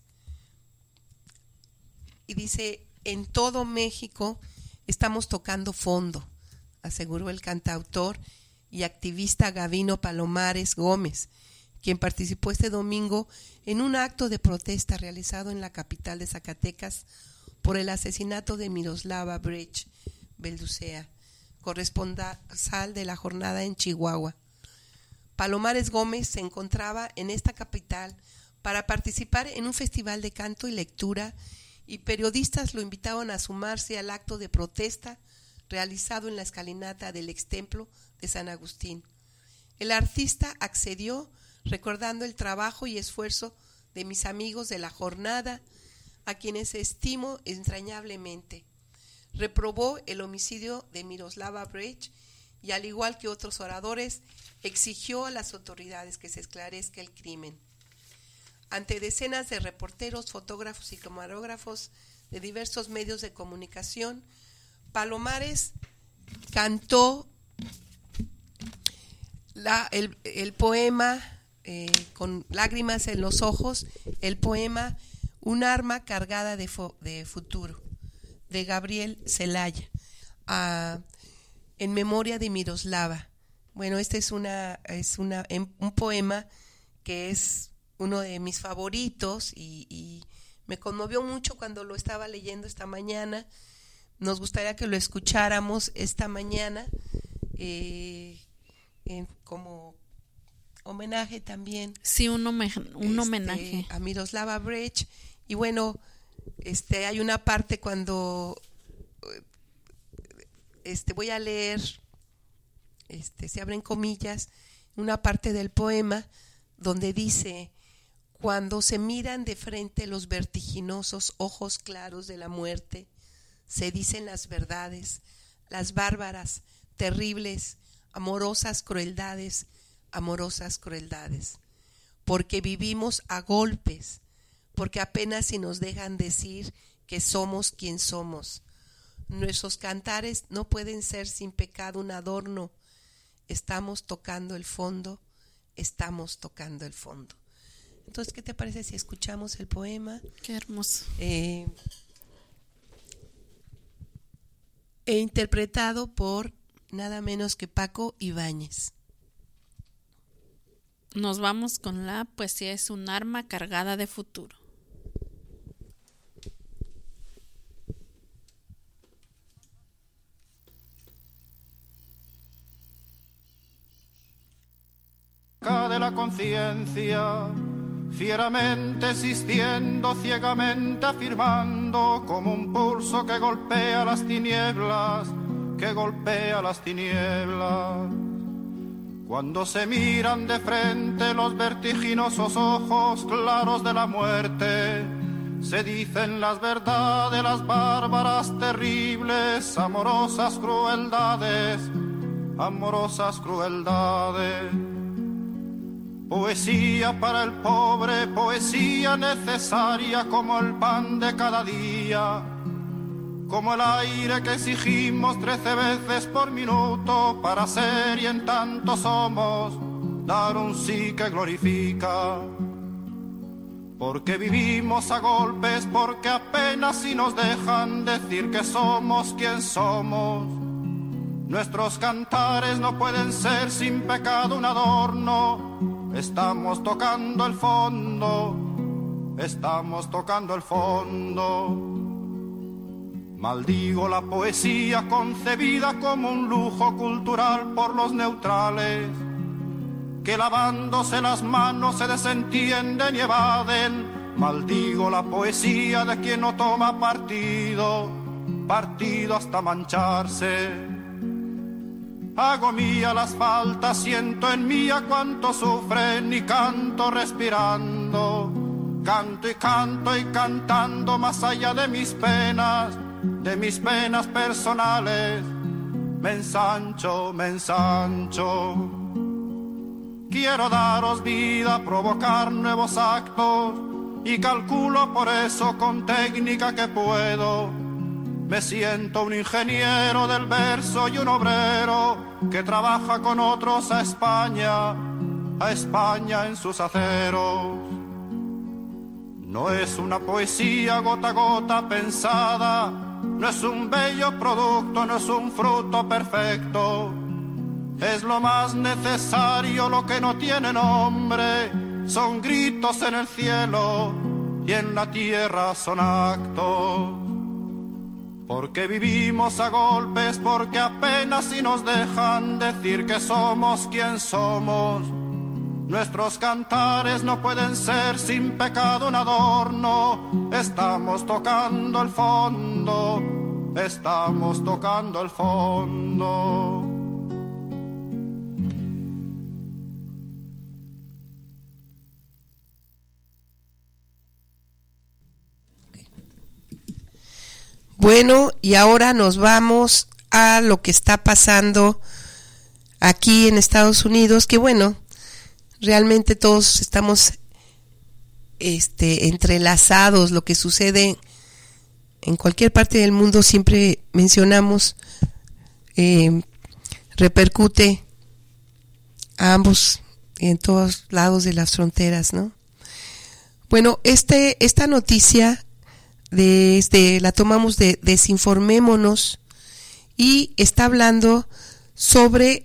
y dice: en todo México estamos tocando fondo, aseguró el cantautor y activista Gabino Palomares Gómez, quien participó este domingo en un acto de protesta realizado en la capital de Zacatecas por el asesinato de Miroslava Brecht Belducea, corresponsal de la jornada en Chihuahua. Palomares Gómez se encontraba en esta capital para participar en un festival de canto y lectura, y periodistas lo invitaron a sumarse al acto de protesta realizado en la escalinata del extemplo de San Agustín. El artista accedió recordando el trabajo y esfuerzo de mis amigos de la jornada, a quienes estimo entrañablemente. Reprobó el homicidio de Miroslava Brecht y, al igual que otros oradores, exigió a las autoridades que se esclarezca el crimen. Ante decenas de reporteros, fotógrafos y camarógrafos de diversos medios de comunicación, Palomares cantó el poema con lágrimas en los ojos, el poema Un arma cargada de futuro, de Gabriel Celaya, en memoria de Miroslava. Bueno, este es un poema que es uno de mis favoritos y me conmovió mucho cuando lo estaba leyendo esta mañana. Nos gustaría que lo escucháramos esta mañana como homenaje también. Sí, un homenaje a Miroslava Brecht. Y bueno, hay una parte cuando voy a leer, se abren comillas, una parte del poema donde dice: cuando se miran de frente los vertiginosos ojos claros de la muerte, se dicen las verdades, las bárbaras, terribles, amorosas crueldades, porque vivimos a golpes, porque apenas si nos dejan decir que somos quien somos. Nuestros cantares no pueden ser sin pecado un adorno. Estamos tocando el fondo, estamos tocando el fondo. Entonces, ¿qué te parece si escuchamos el poema? Qué hermoso. Interpretado por nada menos que Paco Ibáñez. Nos vamos con la poesía Es un arma cargada de futuro. De la conciencia, fieramente existiendo, ciegamente afirmando, como un pulso que golpea las tinieblas, que golpea las tinieblas. Cuando se miran de frente los vertiginosos ojos claros de la muerte, se dicen las verdades, las bárbaras, terribles, amorosas crueldades, amorosas crueldades. Poesía para el pobre, poesía necesaria como el pan de cada día, como el aire que exigimos 13 veces por minuto para ser y en tanto somos, dar un sí que glorifica. Porque vivimos a golpes, porque apenas si nos dejan decir que somos quien somos. Nuestros cantares no pueden ser sin pecado un adorno. Estamos tocando el fondo, estamos tocando el fondo. Maldigo la poesía concebida como un lujo cultural por los neutrales, que lavándose las manos se desentienden y evaden. Maldigo la poesía de quien no toma partido, partido hasta mancharse. Hago mía las faltas, siento en mí a cuánto sufren y canto respirando. Canto y cantando más allá de mis penas personales. Me ensancho, me ensancho. Quiero daros vida, provocar nuevos actos y calculo por eso con técnica que puedo. Me siento un ingeniero del verso y un obrero que trabaja con otros a España en sus aceros. No es una poesía gota a gota pensada, no es un bello producto, no es un fruto perfecto. Es lo más necesario, lo que no tiene nombre, son gritos en el cielo y en la tierra son actos. Porque vivimos a golpes, porque apenas si nos dejan decir que somos quien somos. Nuestros cantares no pueden ser sin pecado un adorno. Estamos tocando el fondo, estamos tocando el fondo. Bueno, y ahora nos vamos a lo que está pasando aquí en Estados Unidos, que bueno, realmente todos estamos entrelazados. Lo que sucede en cualquier parte del mundo, siempre mencionamos, repercute a ambos, en todos lados de las fronteras, ¿no? Bueno, esta noticia la tomamos de Desinformémonos, y está hablando sobre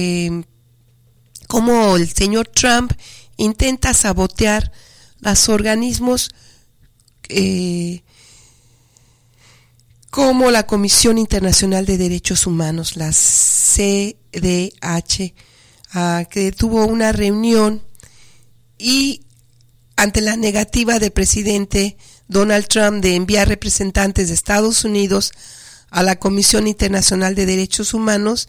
cómo el señor Trump intenta sabotear los organismos como la Comisión Internacional de Derechos Humanos, la CDH, que tuvo una reunión, y ante la negativa del presidente Donald Trump de enviar representantes de Estados Unidos a la Comisión Internacional de Derechos Humanos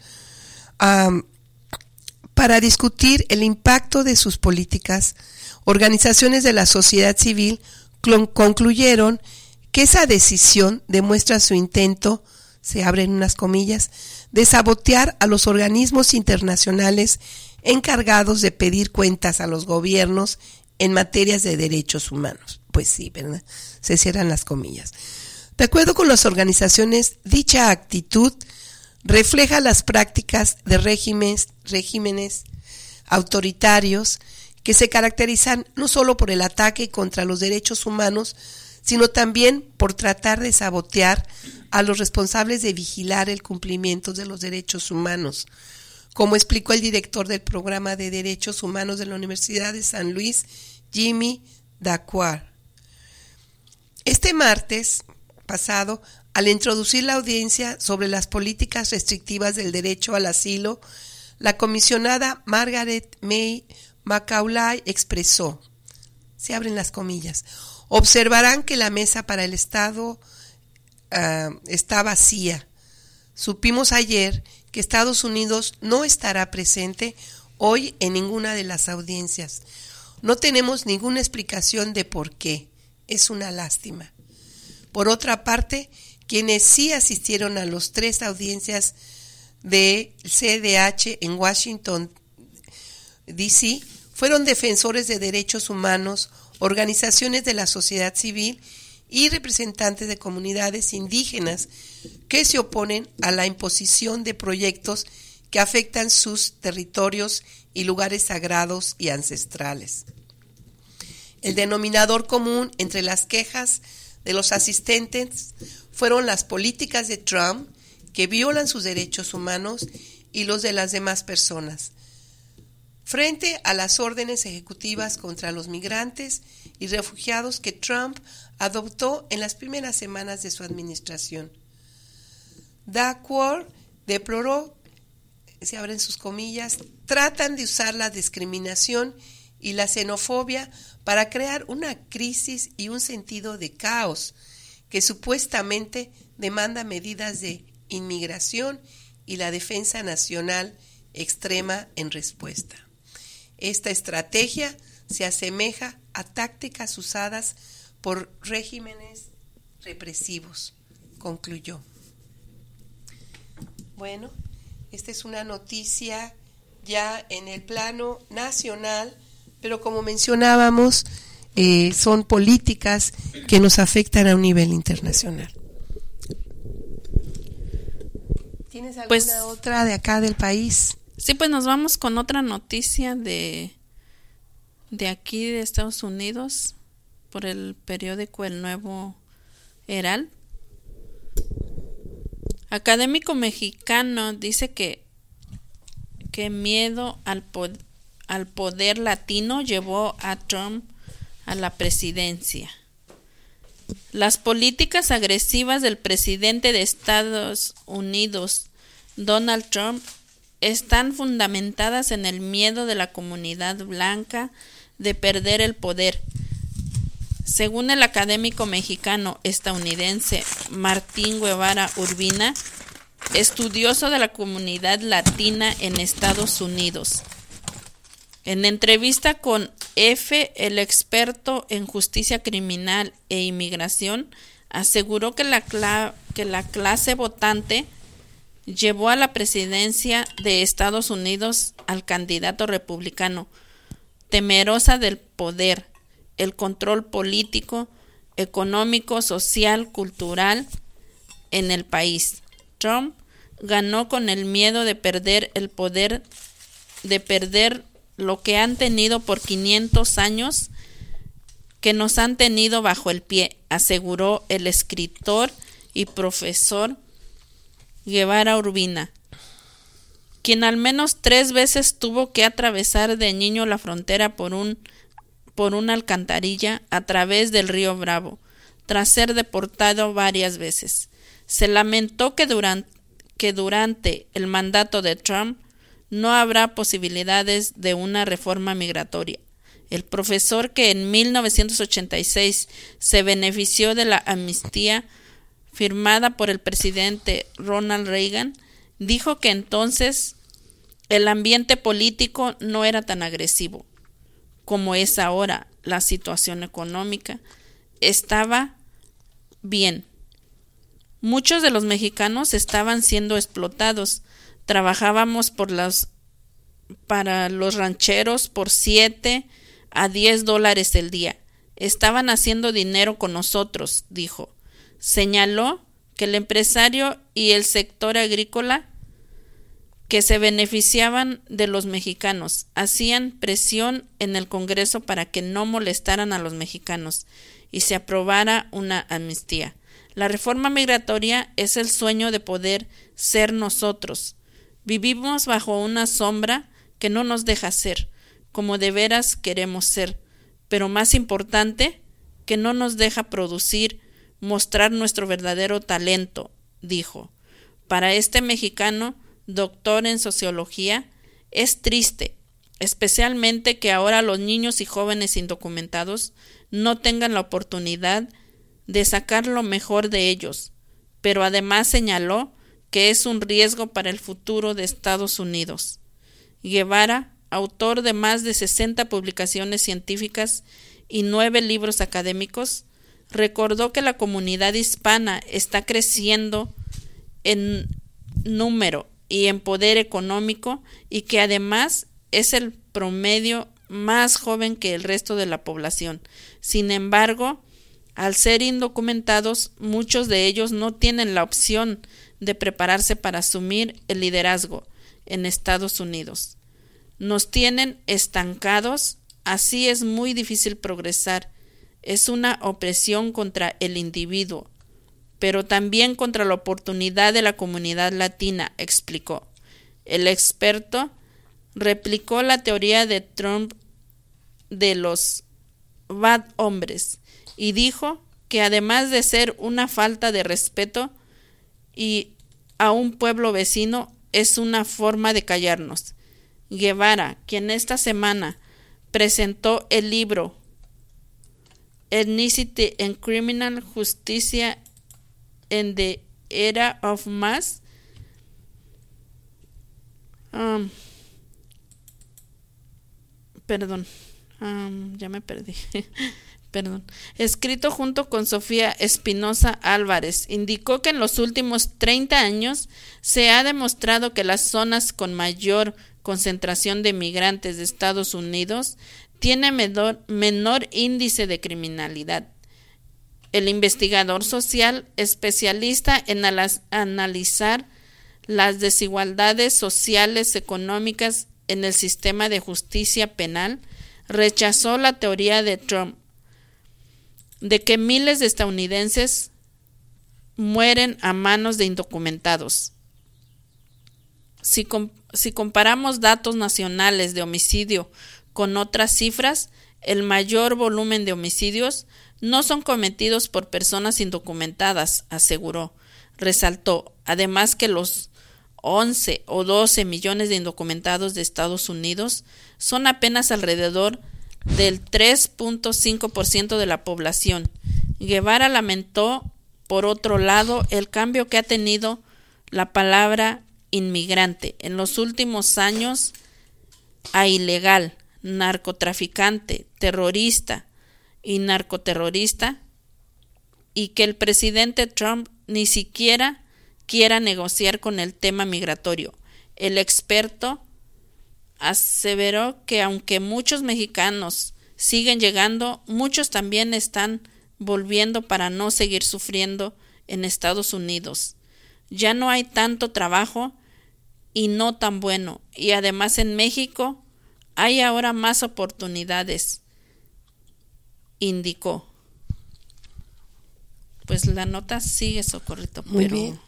para discutir el impacto de sus políticas, organizaciones de la sociedad civil concluyeron que esa decisión demuestra su intento, se abren unas comillas, de sabotear a los organismos internacionales encargados de pedir cuentas a los gobiernos en materias de derechos humanos. Pues sí, ¿verdad? Se cierran las comillas. De acuerdo con las organizaciones, dicha actitud refleja las prácticas de regímenes autoritarios que se caracterizan no solo por el ataque contra los derechos humanos, sino también por tratar de sabotear a los responsables de vigilar el cumplimiento de los derechos humanos, como explicó el director del Programa de Derechos Humanos de la Universidad de San Luis, Jimmy Daquar. Este martes pasado, al introducir la audiencia sobre las políticas restrictivas del derecho al asilo, la comisionada Margaret May Macaulay expresó, se abren las comillas, observarán que la mesa para el Estado está vacía. Supimos ayer que Estados Unidos no estará presente hoy en ninguna de las audiencias. No tenemos ninguna explicación de por qué. Es una lástima. Por otra parte, quienes sí asistieron a las 3 audiencias del CDH en Washington, D.C., fueron defensores de derechos humanos, organizaciones de la sociedad civil y representantes de comunidades indígenas que se oponen a la imposición de proyectos que afectan sus territorios y lugares sagrados y ancestrales. El denominador común entre las quejas de los asistentes fueron las políticas de Trump que violan sus derechos humanos y los de las demás personas. Frente a las órdenes ejecutivas contra los migrantes y refugiados que Trump adoptó en las primeras semanas de su administración, Duckworth deploró, se abren sus comillas, tratan de usar la discriminación y la xenofobia para crear una crisis y un sentido de caos que supuestamente demanda medidas de inmigración y la defensa nacional extrema en respuesta. Esta estrategia se asemeja a tácticas usadas por regímenes represivos, concluyó. Bueno, esta es una noticia ya en el plano nacional, pero como mencionábamos, son políticas que nos afectan a un nivel internacional. ¿Tienes alguna otra de acá del país? Sí, pues nos vamos con otra noticia de aquí de Estados Unidos por el periódico El Nuevo Herald. Académico mexicano dice que miedo al poder latino llevó a Trump a la presidencia. Las políticas agresivas del presidente de Estados Unidos, Donald Trump, están fundamentadas en el miedo de la comunidad blanca de perder el poder. Según el académico mexicano estadounidense Martín Guevara Urbina, estudioso de la comunidad latina en Estados Unidos. En entrevista con EFE, el experto en justicia criminal e inmigración aseguró que la clase votante llevó a la presidencia de Estados Unidos al candidato republicano, temerosa del poder, el control político, económico, social, cultural en el país. Trump ganó con el miedo de perder el poder, de perder lo que han tenido por 500 años, que nos han tenido bajo el pie, aseguró el escritor y profesor Guevara Urbina, quien al menos 3 veces tuvo que atravesar de niño la frontera por una alcantarilla a través del río Bravo, tras ser deportado varias veces. Se lamentó que durante el mandato de Trump no habrá posibilidades de una reforma migratoria. El profesor, que en 1986 se benefició de la amnistía firmada por el presidente Ronald Reagan, dijo que entonces el ambiente político no era tan agresivo como es ahora. La situación económica estaba bien. Muchos de los mexicanos estaban siendo explotados. Trabajábamos para los rancheros por $7 a $10 el día. Estaban haciendo dinero con nosotros, dijo. Señaló que el empresario y el sector agrícola que se beneficiaban de los mexicanos hacían presión en el Congreso para que no molestaran a los mexicanos y se aprobara una amnistía. La reforma migratoria es el sueño de poder ser nosotros. Vivimos bajo una sombra que no nos deja ser como de veras queremos ser, pero más importante, que no nos deja producir, mostrar nuestro verdadero talento, dijo. Para este mexicano, doctor en sociología, es triste, especialmente que ahora los niños y jóvenes indocumentados no tengan la oportunidad de sacar lo mejor de ellos, pero además señaló que es un riesgo para el futuro de Estados Unidos. Guevara, autor de más de 60 publicaciones científicas y 9 libros académicos, recordó que la comunidad hispana está creciendo en número y en poder económico, y que además es el promedio más joven que el resto de la población. Sin embargo, al ser indocumentados, muchos de ellos no tienen la opción de prepararse para asumir el liderazgo en Estados Unidos. Nos tienen estancados, así es muy difícil progresar. Es una opresión contra el individuo, pero también contra la oportunidad de la comunidad latina, explicó. El experto replicó la teoría de Trump de los bad hombres y dijo que además de ser una falta de respeto y a un pueblo vecino, es una forma de callarnos. Guevara, quien esta semana presentó el libro Ethnicity and Criminal Justice in the Era of Mass, ya me perdí. Escrito junto con Sofía Espinosa Álvarez, indicó que en los últimos 30 años se ha demostrado que las zonas con mayor concentración de migrantes de Estados Unidos tienen menor índice de criminalidad. El investigador social, especialista en analizar las desigualdades sociales económicas en el sistema de justicia penal, rechazó la teoría de Trump de que miles de estadounidenses mueren a manos de indocumentados. Si comparamos datos nacionales de homicidio con otras cifras, el mayor volumen de homicidios no son cometidos por personas indocumentadas, aseguró. Resaltó, además, que los 11 o 12 millones de indocumentados de Estados Unidos son apenas alrededor del 3.5% de la población. Guevara lamentó, por otro lado, el cambio que ha tenido la palabra inmigrante en los últimos años a ilegal, narcotraficante, terrorista y narcoterrorista, y que el presidente Trump ni siquiera quiera negociar con el tema migratorio. El experto aseveró que aunque muchos mexicanos siguen llegando, muchos también están volviendo para no seguir sufriendo en Estados Unidos. Ya no hay tanto trabajo y no tan bueno, y además en México hay ahora más oportunidades, indicó. Pues la nota sigue, Socorrito. Muy pero bien.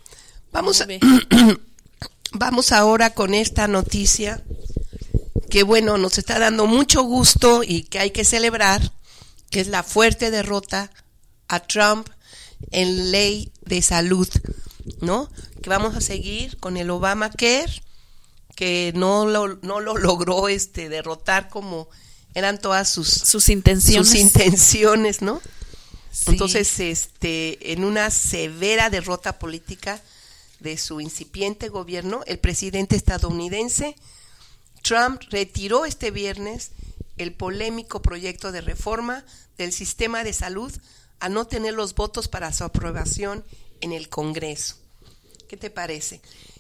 Vamos ahora con esta noticia que, bueno, nos está dando mucho gusto y que hay que celebrar, que es la fuerte derrota a Trump en ley de salud, ¿no? Que vamos a seguir con el Obamacare, que no lo logró derrotar como eran todas sus intenciones, ¿no? Sí. Entonces, en una severa derrota política de su incipiente gobierno, el presidente estadounidense Trump retiró este viernes el polémico proyecto de reforma del sistema de salud al no tener los votos para su aprobación en el Congreso. ¿Qué te parece?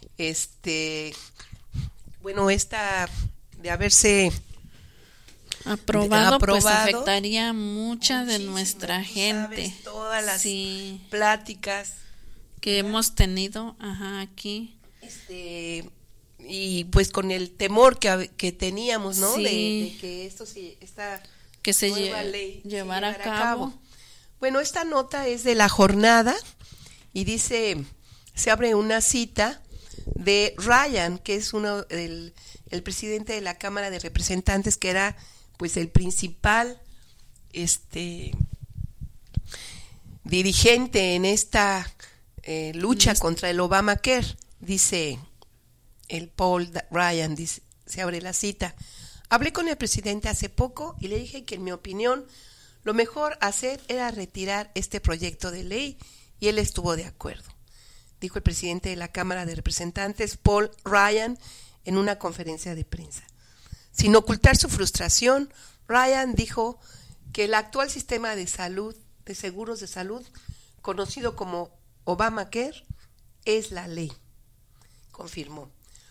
Bueno, esta de haberse aprobado, pues afectaría mucha de nuestra gente. Sabes, todas las pláticas que hemos tenido aquí. Y pues con el temor que teníamos, ¿no? Sí. De que esta nueva ley llevara a cabo. Bueno, esta nota es de La Jornada y dice, se abre una cita de Ryan, que es el presidente de la Cámara de Representantes, que era pues el principal dirigente en esta lucha contra el Obamacare. Dice el Paul Ryan, dice, se abre la cita. Hablé con el presidente hace poco y le dije que en mi opinión lo mejor hacer era retirar este proyecto de ley y él estuvo de acuerdo, dijo el presidente de la Cámara de Representantes, Paul Ryan, en una conferencia de prensa. Sin ocultar su frustración, Ryan dijo que el actual sistema de salud, de seguros de salud, conocido como Obamacare, es la ley. Confirmó.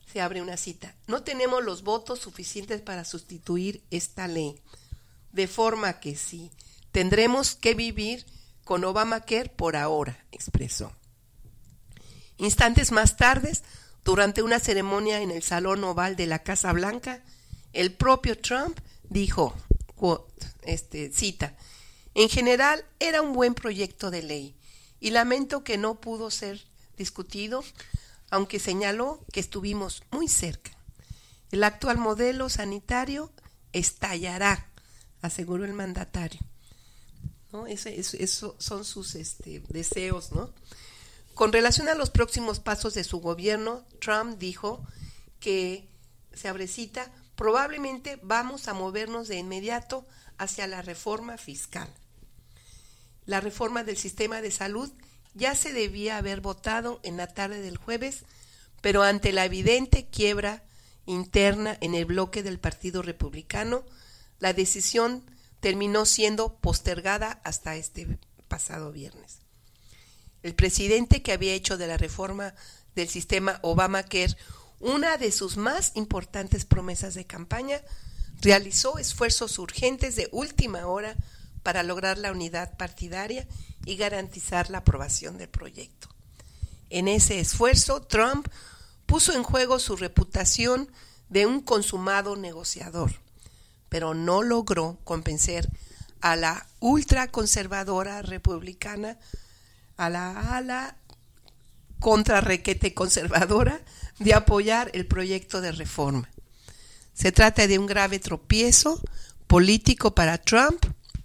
se abre una cita. No tenemos los votos suficientes para sustituir esta ley, de forma que sí, tendremos que vivir con Obamacare por ahora, expresó. Instantes más tarde, durante una ceremonia en el Salón Oval de la Casa Blanca, el propio Trump dijo, cita, en general era un buen proyecto de ley y lamento que no pudo ser discutido, aunque señaló que estuvimos muy cerca. El actual modelo sanitario estallará, aseguró el mandatario. ¿No? Eso son sus deseos, ¿no? Con relación a los próximos pasos de su gobierno, Trump dijo que, se abre cita, probablemente vamos a movernos de inmediato hacia la reforma fiscal. La reforma del sistema de salud ya se debía haber votado en la tarde del jueves, pero ante la evidente quiebra interna en el bloque del Partido Republicano, la decisión terminó siendo postergada hasta este pasado viernes. El presidente, que había hecho de la reforma del sistema Obamacare una de sus más importantes promesas de campaña, realizó esfuerzos urgentes de última hora para lograr la unidad partidaria y garantizar la aprobación del proyecto. En ese esfuerzo, Trump puso en juego su reputación de un consumado negociador, pero no logró convencer a la ultraconservadora republicana, a la ala contrarrequete conservadora, de apoyar el proyecto de reforma. Se trata de un grave tropiezo político para Trump,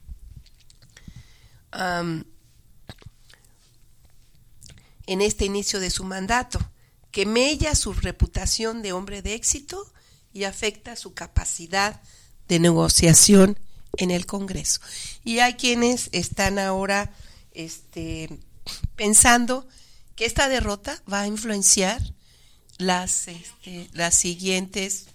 en este inicio de su mandato, que mella su reputación de hombre de éxito y afecta su capacidad de negociación en el Congreso. Y hay quienes están ahora pensando que esta derrota va a influenciar las siguientes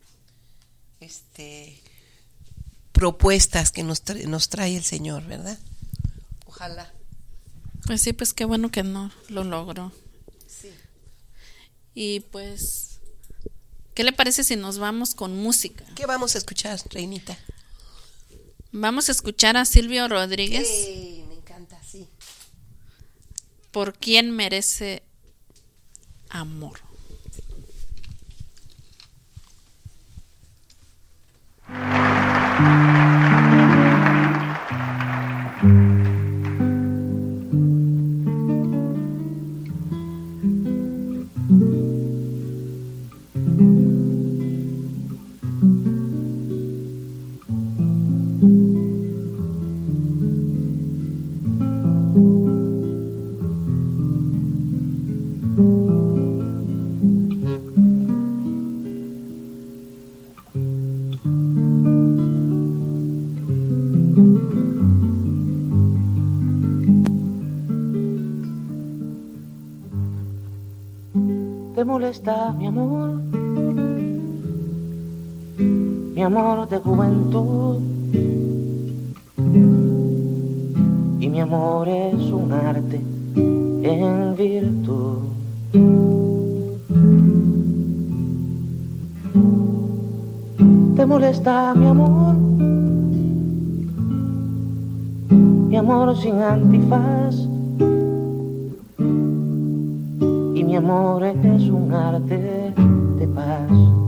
propuestas que nos trae el Señor, ¿verdad? Ojalá. Pues sí, pues qué bueno que no lo logró. Sí. Y pues, ¿qué le parece si nos vamos con música? ¿Qué vamos a escuchar, Reinita? Vamos a escuchar a Silvio Rodríguez. Me encanta, sí. ¿Por quién merece amor? ¿Te molesta mi amor de juventud? Y mi amor es un arte en virtud. ¿Te molesta mi amor sin antifaz? Y mi amor es un arte de paz.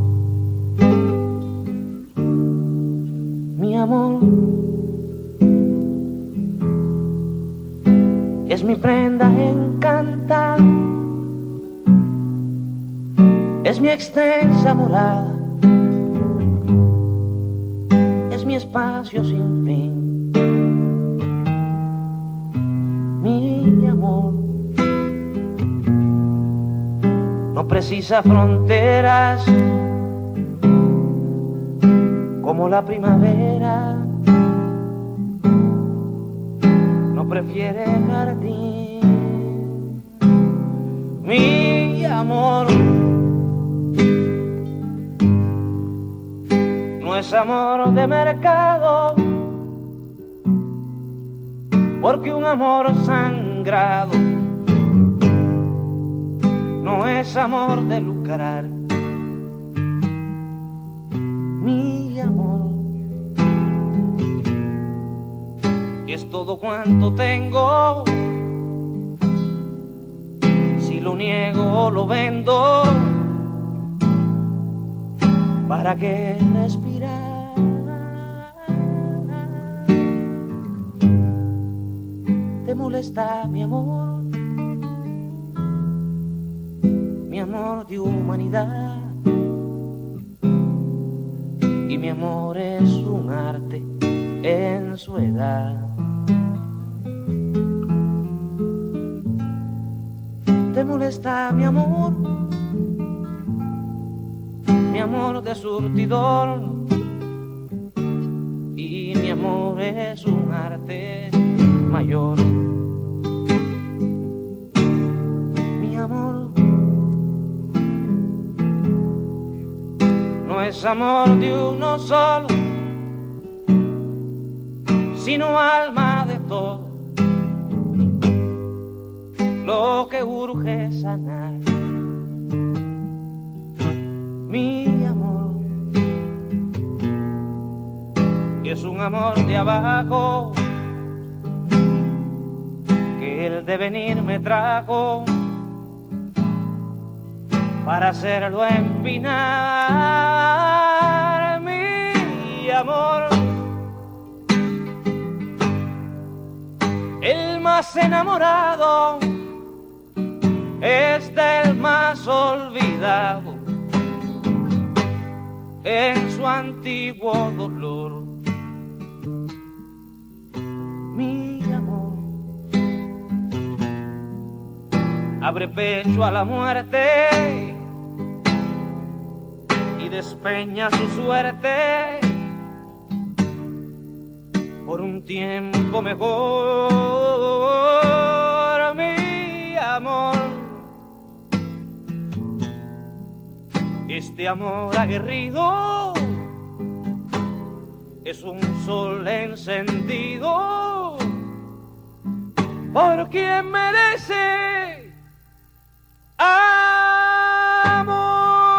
Mi amor es mi prenda encantada, es mi extensa morada, es mi espacio sin fin. Mi amor no precisa fronteras, como la primavera no prefiere jardín. Mi amor no es amor de mercado, porque un amor sangrado no es amor de lucrar. es todo cuanto tengo. Si lo niego, lo vendo. ¿Para qué respirar? ¿Te molesta mi amor? Mi amor de humanidad. Y mi amor es un arte en su edad. ¿Te molesta mi amor? Mi amor de surtidor. Y mi amor es un arte mayor. Mi amor no es amor de uno solo, sino alma de todo. Lo que urge sanar. Mi amor es un amor de abajo que el devenir me trajo para hacerlo empinar. Mi amor, el más enamorado es del más olvidado en su antiguo dolor. Mi amor abre pecho a la muerte y despeña su suerte por un tiempo mejor. Mi amor, este amor aguerrido es un sol encendido por quien merece amor.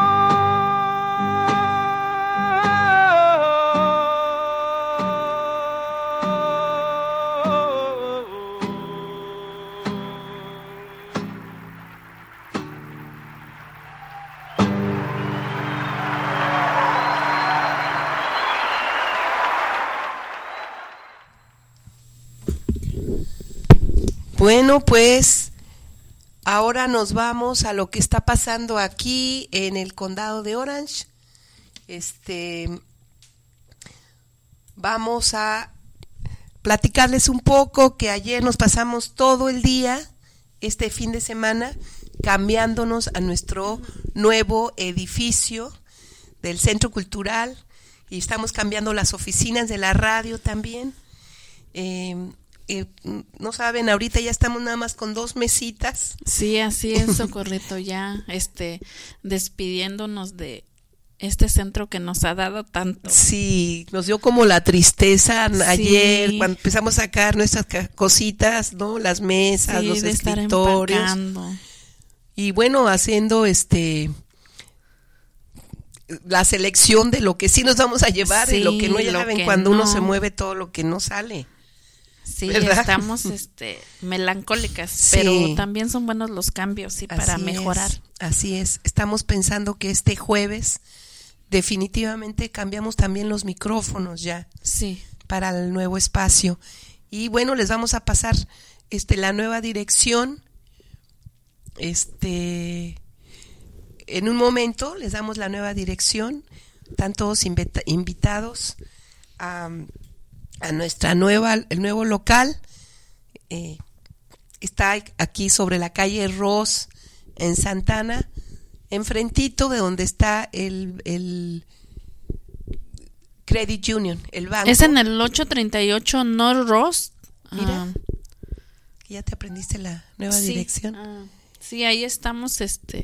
Bueno, pues ahora nos vamos a lo que está pasando aquí en el condado de Orange. Vamos a platicarles un poco que ayer nos pasamos todo el día, este fin de semana, cambiándonos a nuestro nuevo edificio del Centro Cultural y estamos cambiando las oficinas de la radio también. No saben, ahorita ya estamos nada más con 2 mesitas. Sí, así es, Socorrito, ya despidiéndonos de este centro que nos ha dado tanto. Sí, nos dio como la tristeza ayer cuando empezamos a sacar nuestras cositas, ¿no? Las mesas, los de escritorios. Estar empacando. Y bueno, haciendo la selección de lo que sí nos vamos a llevar y lo que no, ya saben, cuando uno se mueve todo lo que no sale. Sí, ¿verdad? estamos melancólicas, Sí. pero también son buenos los cambios y para mejorar. Así es, estamos pensando que este jueves definitivamente cambiamos también los micrófonos ya. Sí. Para el nuevo espacio. Y bueno, les vamos a pasar la nueva dirección. En un momento les damos la nueva dirección. Están todos invitados a nuestra el nuevo local. Está aquí sobre la calle Ross en Santana, enfrentito de donde está el Credit Union, el banco. Es en el 838 North Ross. Mira, ya te aprendiste la nueva dirección. Sí, ahí estamos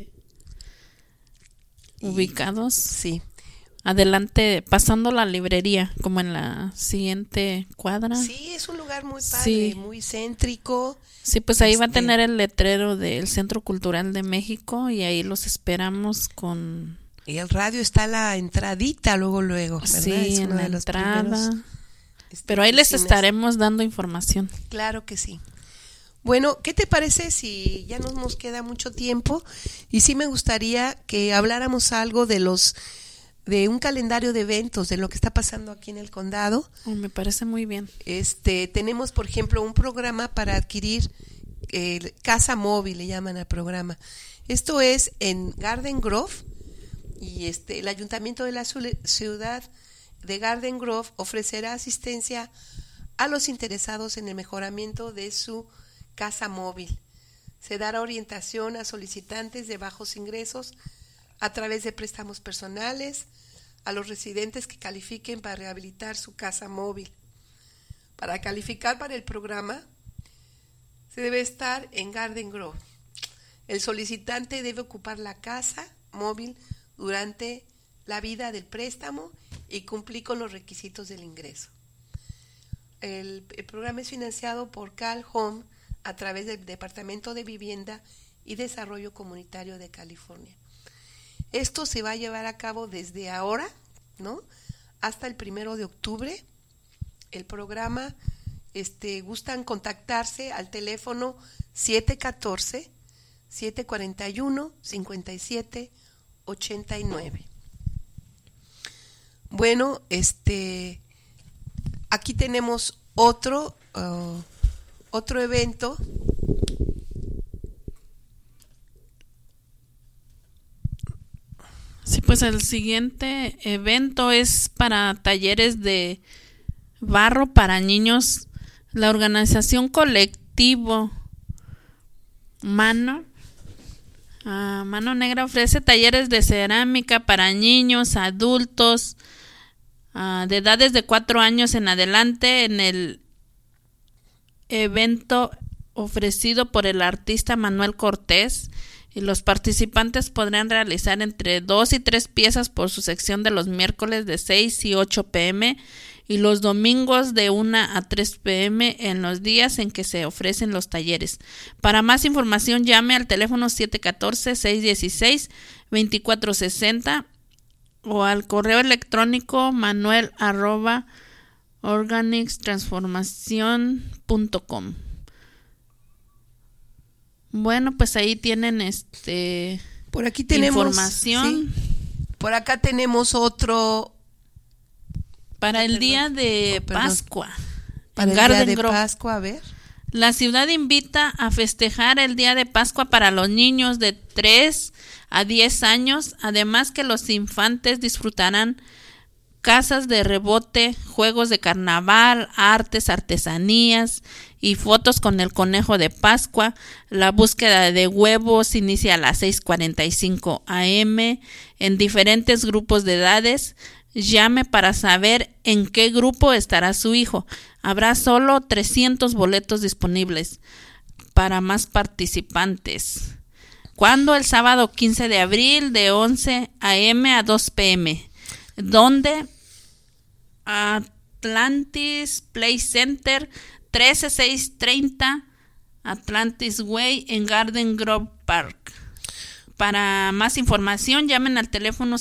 ubicados. Sí. Adelante, pasando la librería, como en la siguiente cuadra. Sí, es un lugar muy padre, Sí. muy céntrico. Sí, pues ahí va a tener el letrero del Centro Cultural de México y ahí los esperamos con... Y el radio está a la entradita luego, ¿verdad? Sí, es en uno la de los entrada. primeros Pero ahí les oficinas. estaremos dando información. Claro que sí. Bueno, ¿qué te parece si ya no nos queda mucho tiempo? Y sí me gustaría que habláramos algo de un calendario de eventos, de lo que está pasando aquí en el condado. Me parece muy bien. Tenemos, por ejemplo, un programa para adquirir casa móvil, le llaman al programa. Esto es en Garden Grove, y el ayuntamiento de la ciudad de Garden Grove ofrecerá asistencia a los interesados en el mejoramiento de su casa móvil. Se dará orientación a solicitantes de bajos ingresos a través de préstamos personales, a los residentes que califiquen para rehabilitar su casa móvil. Para calificar para el programa, se debe estar en Garden Grove. El solicitante debe ocupar la casa móvil durante la vida del préstamo y cumplir con los requisitos del ingreso. El programa es financiado por Cal Home a través del Departamento de Vivienda y Desarrollo Comunitario de California. Esto se va a llevar a cabo desde ahora, ¿no?, hasta el 1 de octubre. El programa, gustan contactarse al teléfono 714-741-5789. Bueno, aquí tenemos otro evento. Sí, pues el siguiente evento es para talleres de barro para niños. La organización colectivo Mano Negra ofrece talleres de cerámica para niños, adultos, de edades de 4 años en adelante, en el evento ofrecido por el artista Manuel Cortés, y los participantes podrán realizar entre 2 y 3 piezas por su sección de los miércoles de 6 y 8 p.m. y los domingos de 1 a 3 p.m. en los días en que se ofrecen los talleres. Para más información llame al teléfono 714-616-2460 o al correo electrónico manuel@organicstransformacion.com. Bueno, pues ahí tienen por aquí tenemos información. ¿sí? Por acá tenemos otro para el día de Pascua. Para el día de Pascua, a ver. La ciudad invita a festejar el día de Pascua para los niños de 3 a 10 años, además que los infantes disfrutarán casas de rebote, juegos de carnaval, artes, artesanías y fotos con el conejo de Pascua. La búsqueda de huevos inicia a las 6:45 a.m. en diferentes grupos de edades. Llame para saber en qué grupo estará su hijo. Habrá solo 300 boletos disponibles para más participantes. ¿Cuándo? El sábado 15 de abril de 11 a.m. a 2 p.m. ¿Dónde? Atlantis Play Center, 13630 Atlantis Way en Garden Grove Park. Para más información llamen al teléfono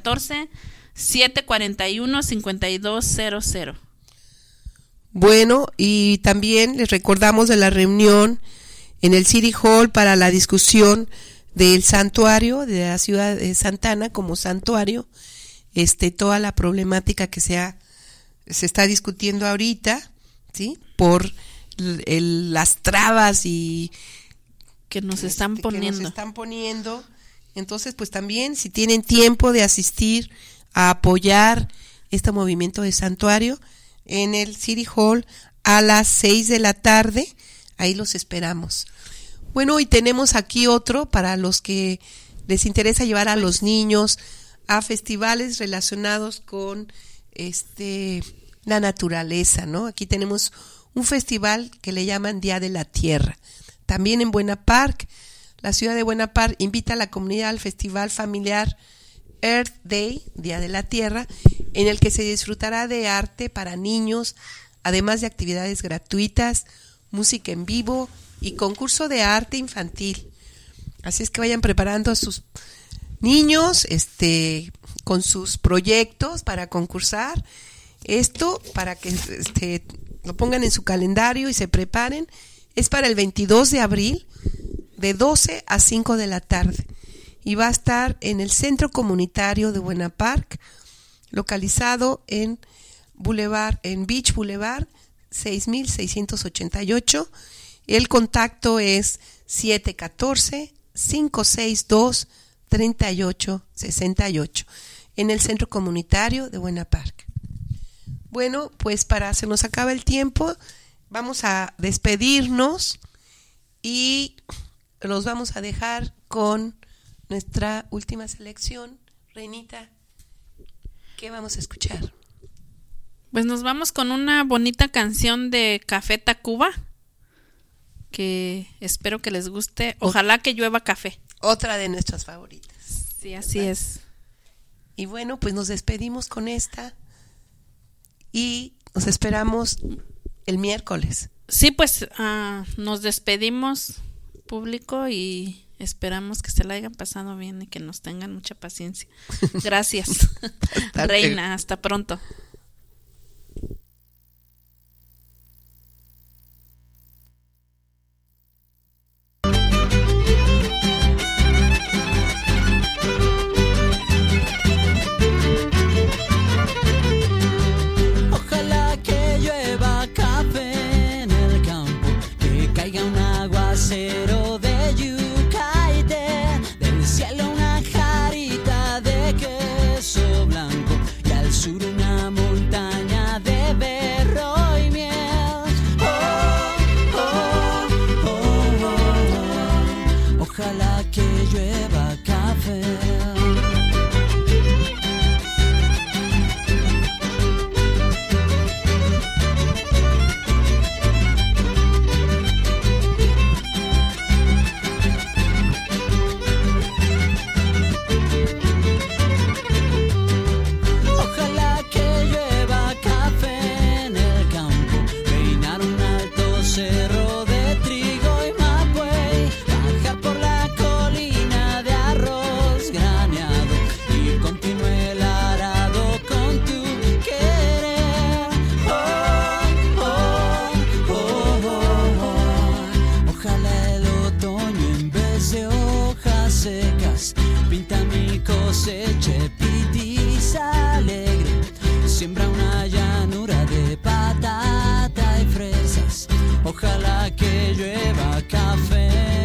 714-741-5200. Bueno, y también les recordamos de la reunión en el City Hall para la discusión del santuario de la ciudad de Santa Ana como santuario, toda la problemática que se está discutiendo ahorita, ¿sí? Por las trabas y que nos están poniendo. Entonces, pues también si tienen tiempo de asistir a apoyar este movimiento de santuario en el City Hall a las 6 de la tarde, ahí los esperamos. Bueno, y tenemos aquí otro para los que les interesa llevar a los niños a festivales relacionados con la naturaleza, ¿no? Aquí tenemos un festival que le llaman Día de la Tierra. También en Buena Park, la ciudad de Buena Park invita a la comunidad al festival familiar Earth Day, Día de la Tierra, en el que se disfrutará de arte para niños, además de actividades gratuitas, música en vivo y concurso de arte infantil. Así es que vayan preparando a sus niños con sus proyectos para concursar Esto para que lo pongan en su calendario y se preparen. Es para el 22 de abril de 12 a 5 de la tarde y va a estar en el Centro Comunitario de Buena Park, localizado en Beach Boulevard 6688. El contacto es 714-562-3868 en el Centro Comunitario de Buena Park. Bueno, pues se nos acaba el tiempo, vamos a despedirnos y los vamos a dejar con nuestra última selección. Reinita, ¿qué vamos a escuchar? Pues nos vamos con una bonita canción de Café Tacuba, que espero que les guste. Ojalá que llueva café. Otra de nuestras favoritas. Sí, así es. Y bueno, pues nos despedimos con esta y nos esperamos el miércoles. Sí, pues nos despedimos, público, y esperamos que se la hayan pasado bien y que nos tengan mucha paciencia. Gracias, Reina. Hasta pronto. Ojalá que llueva café.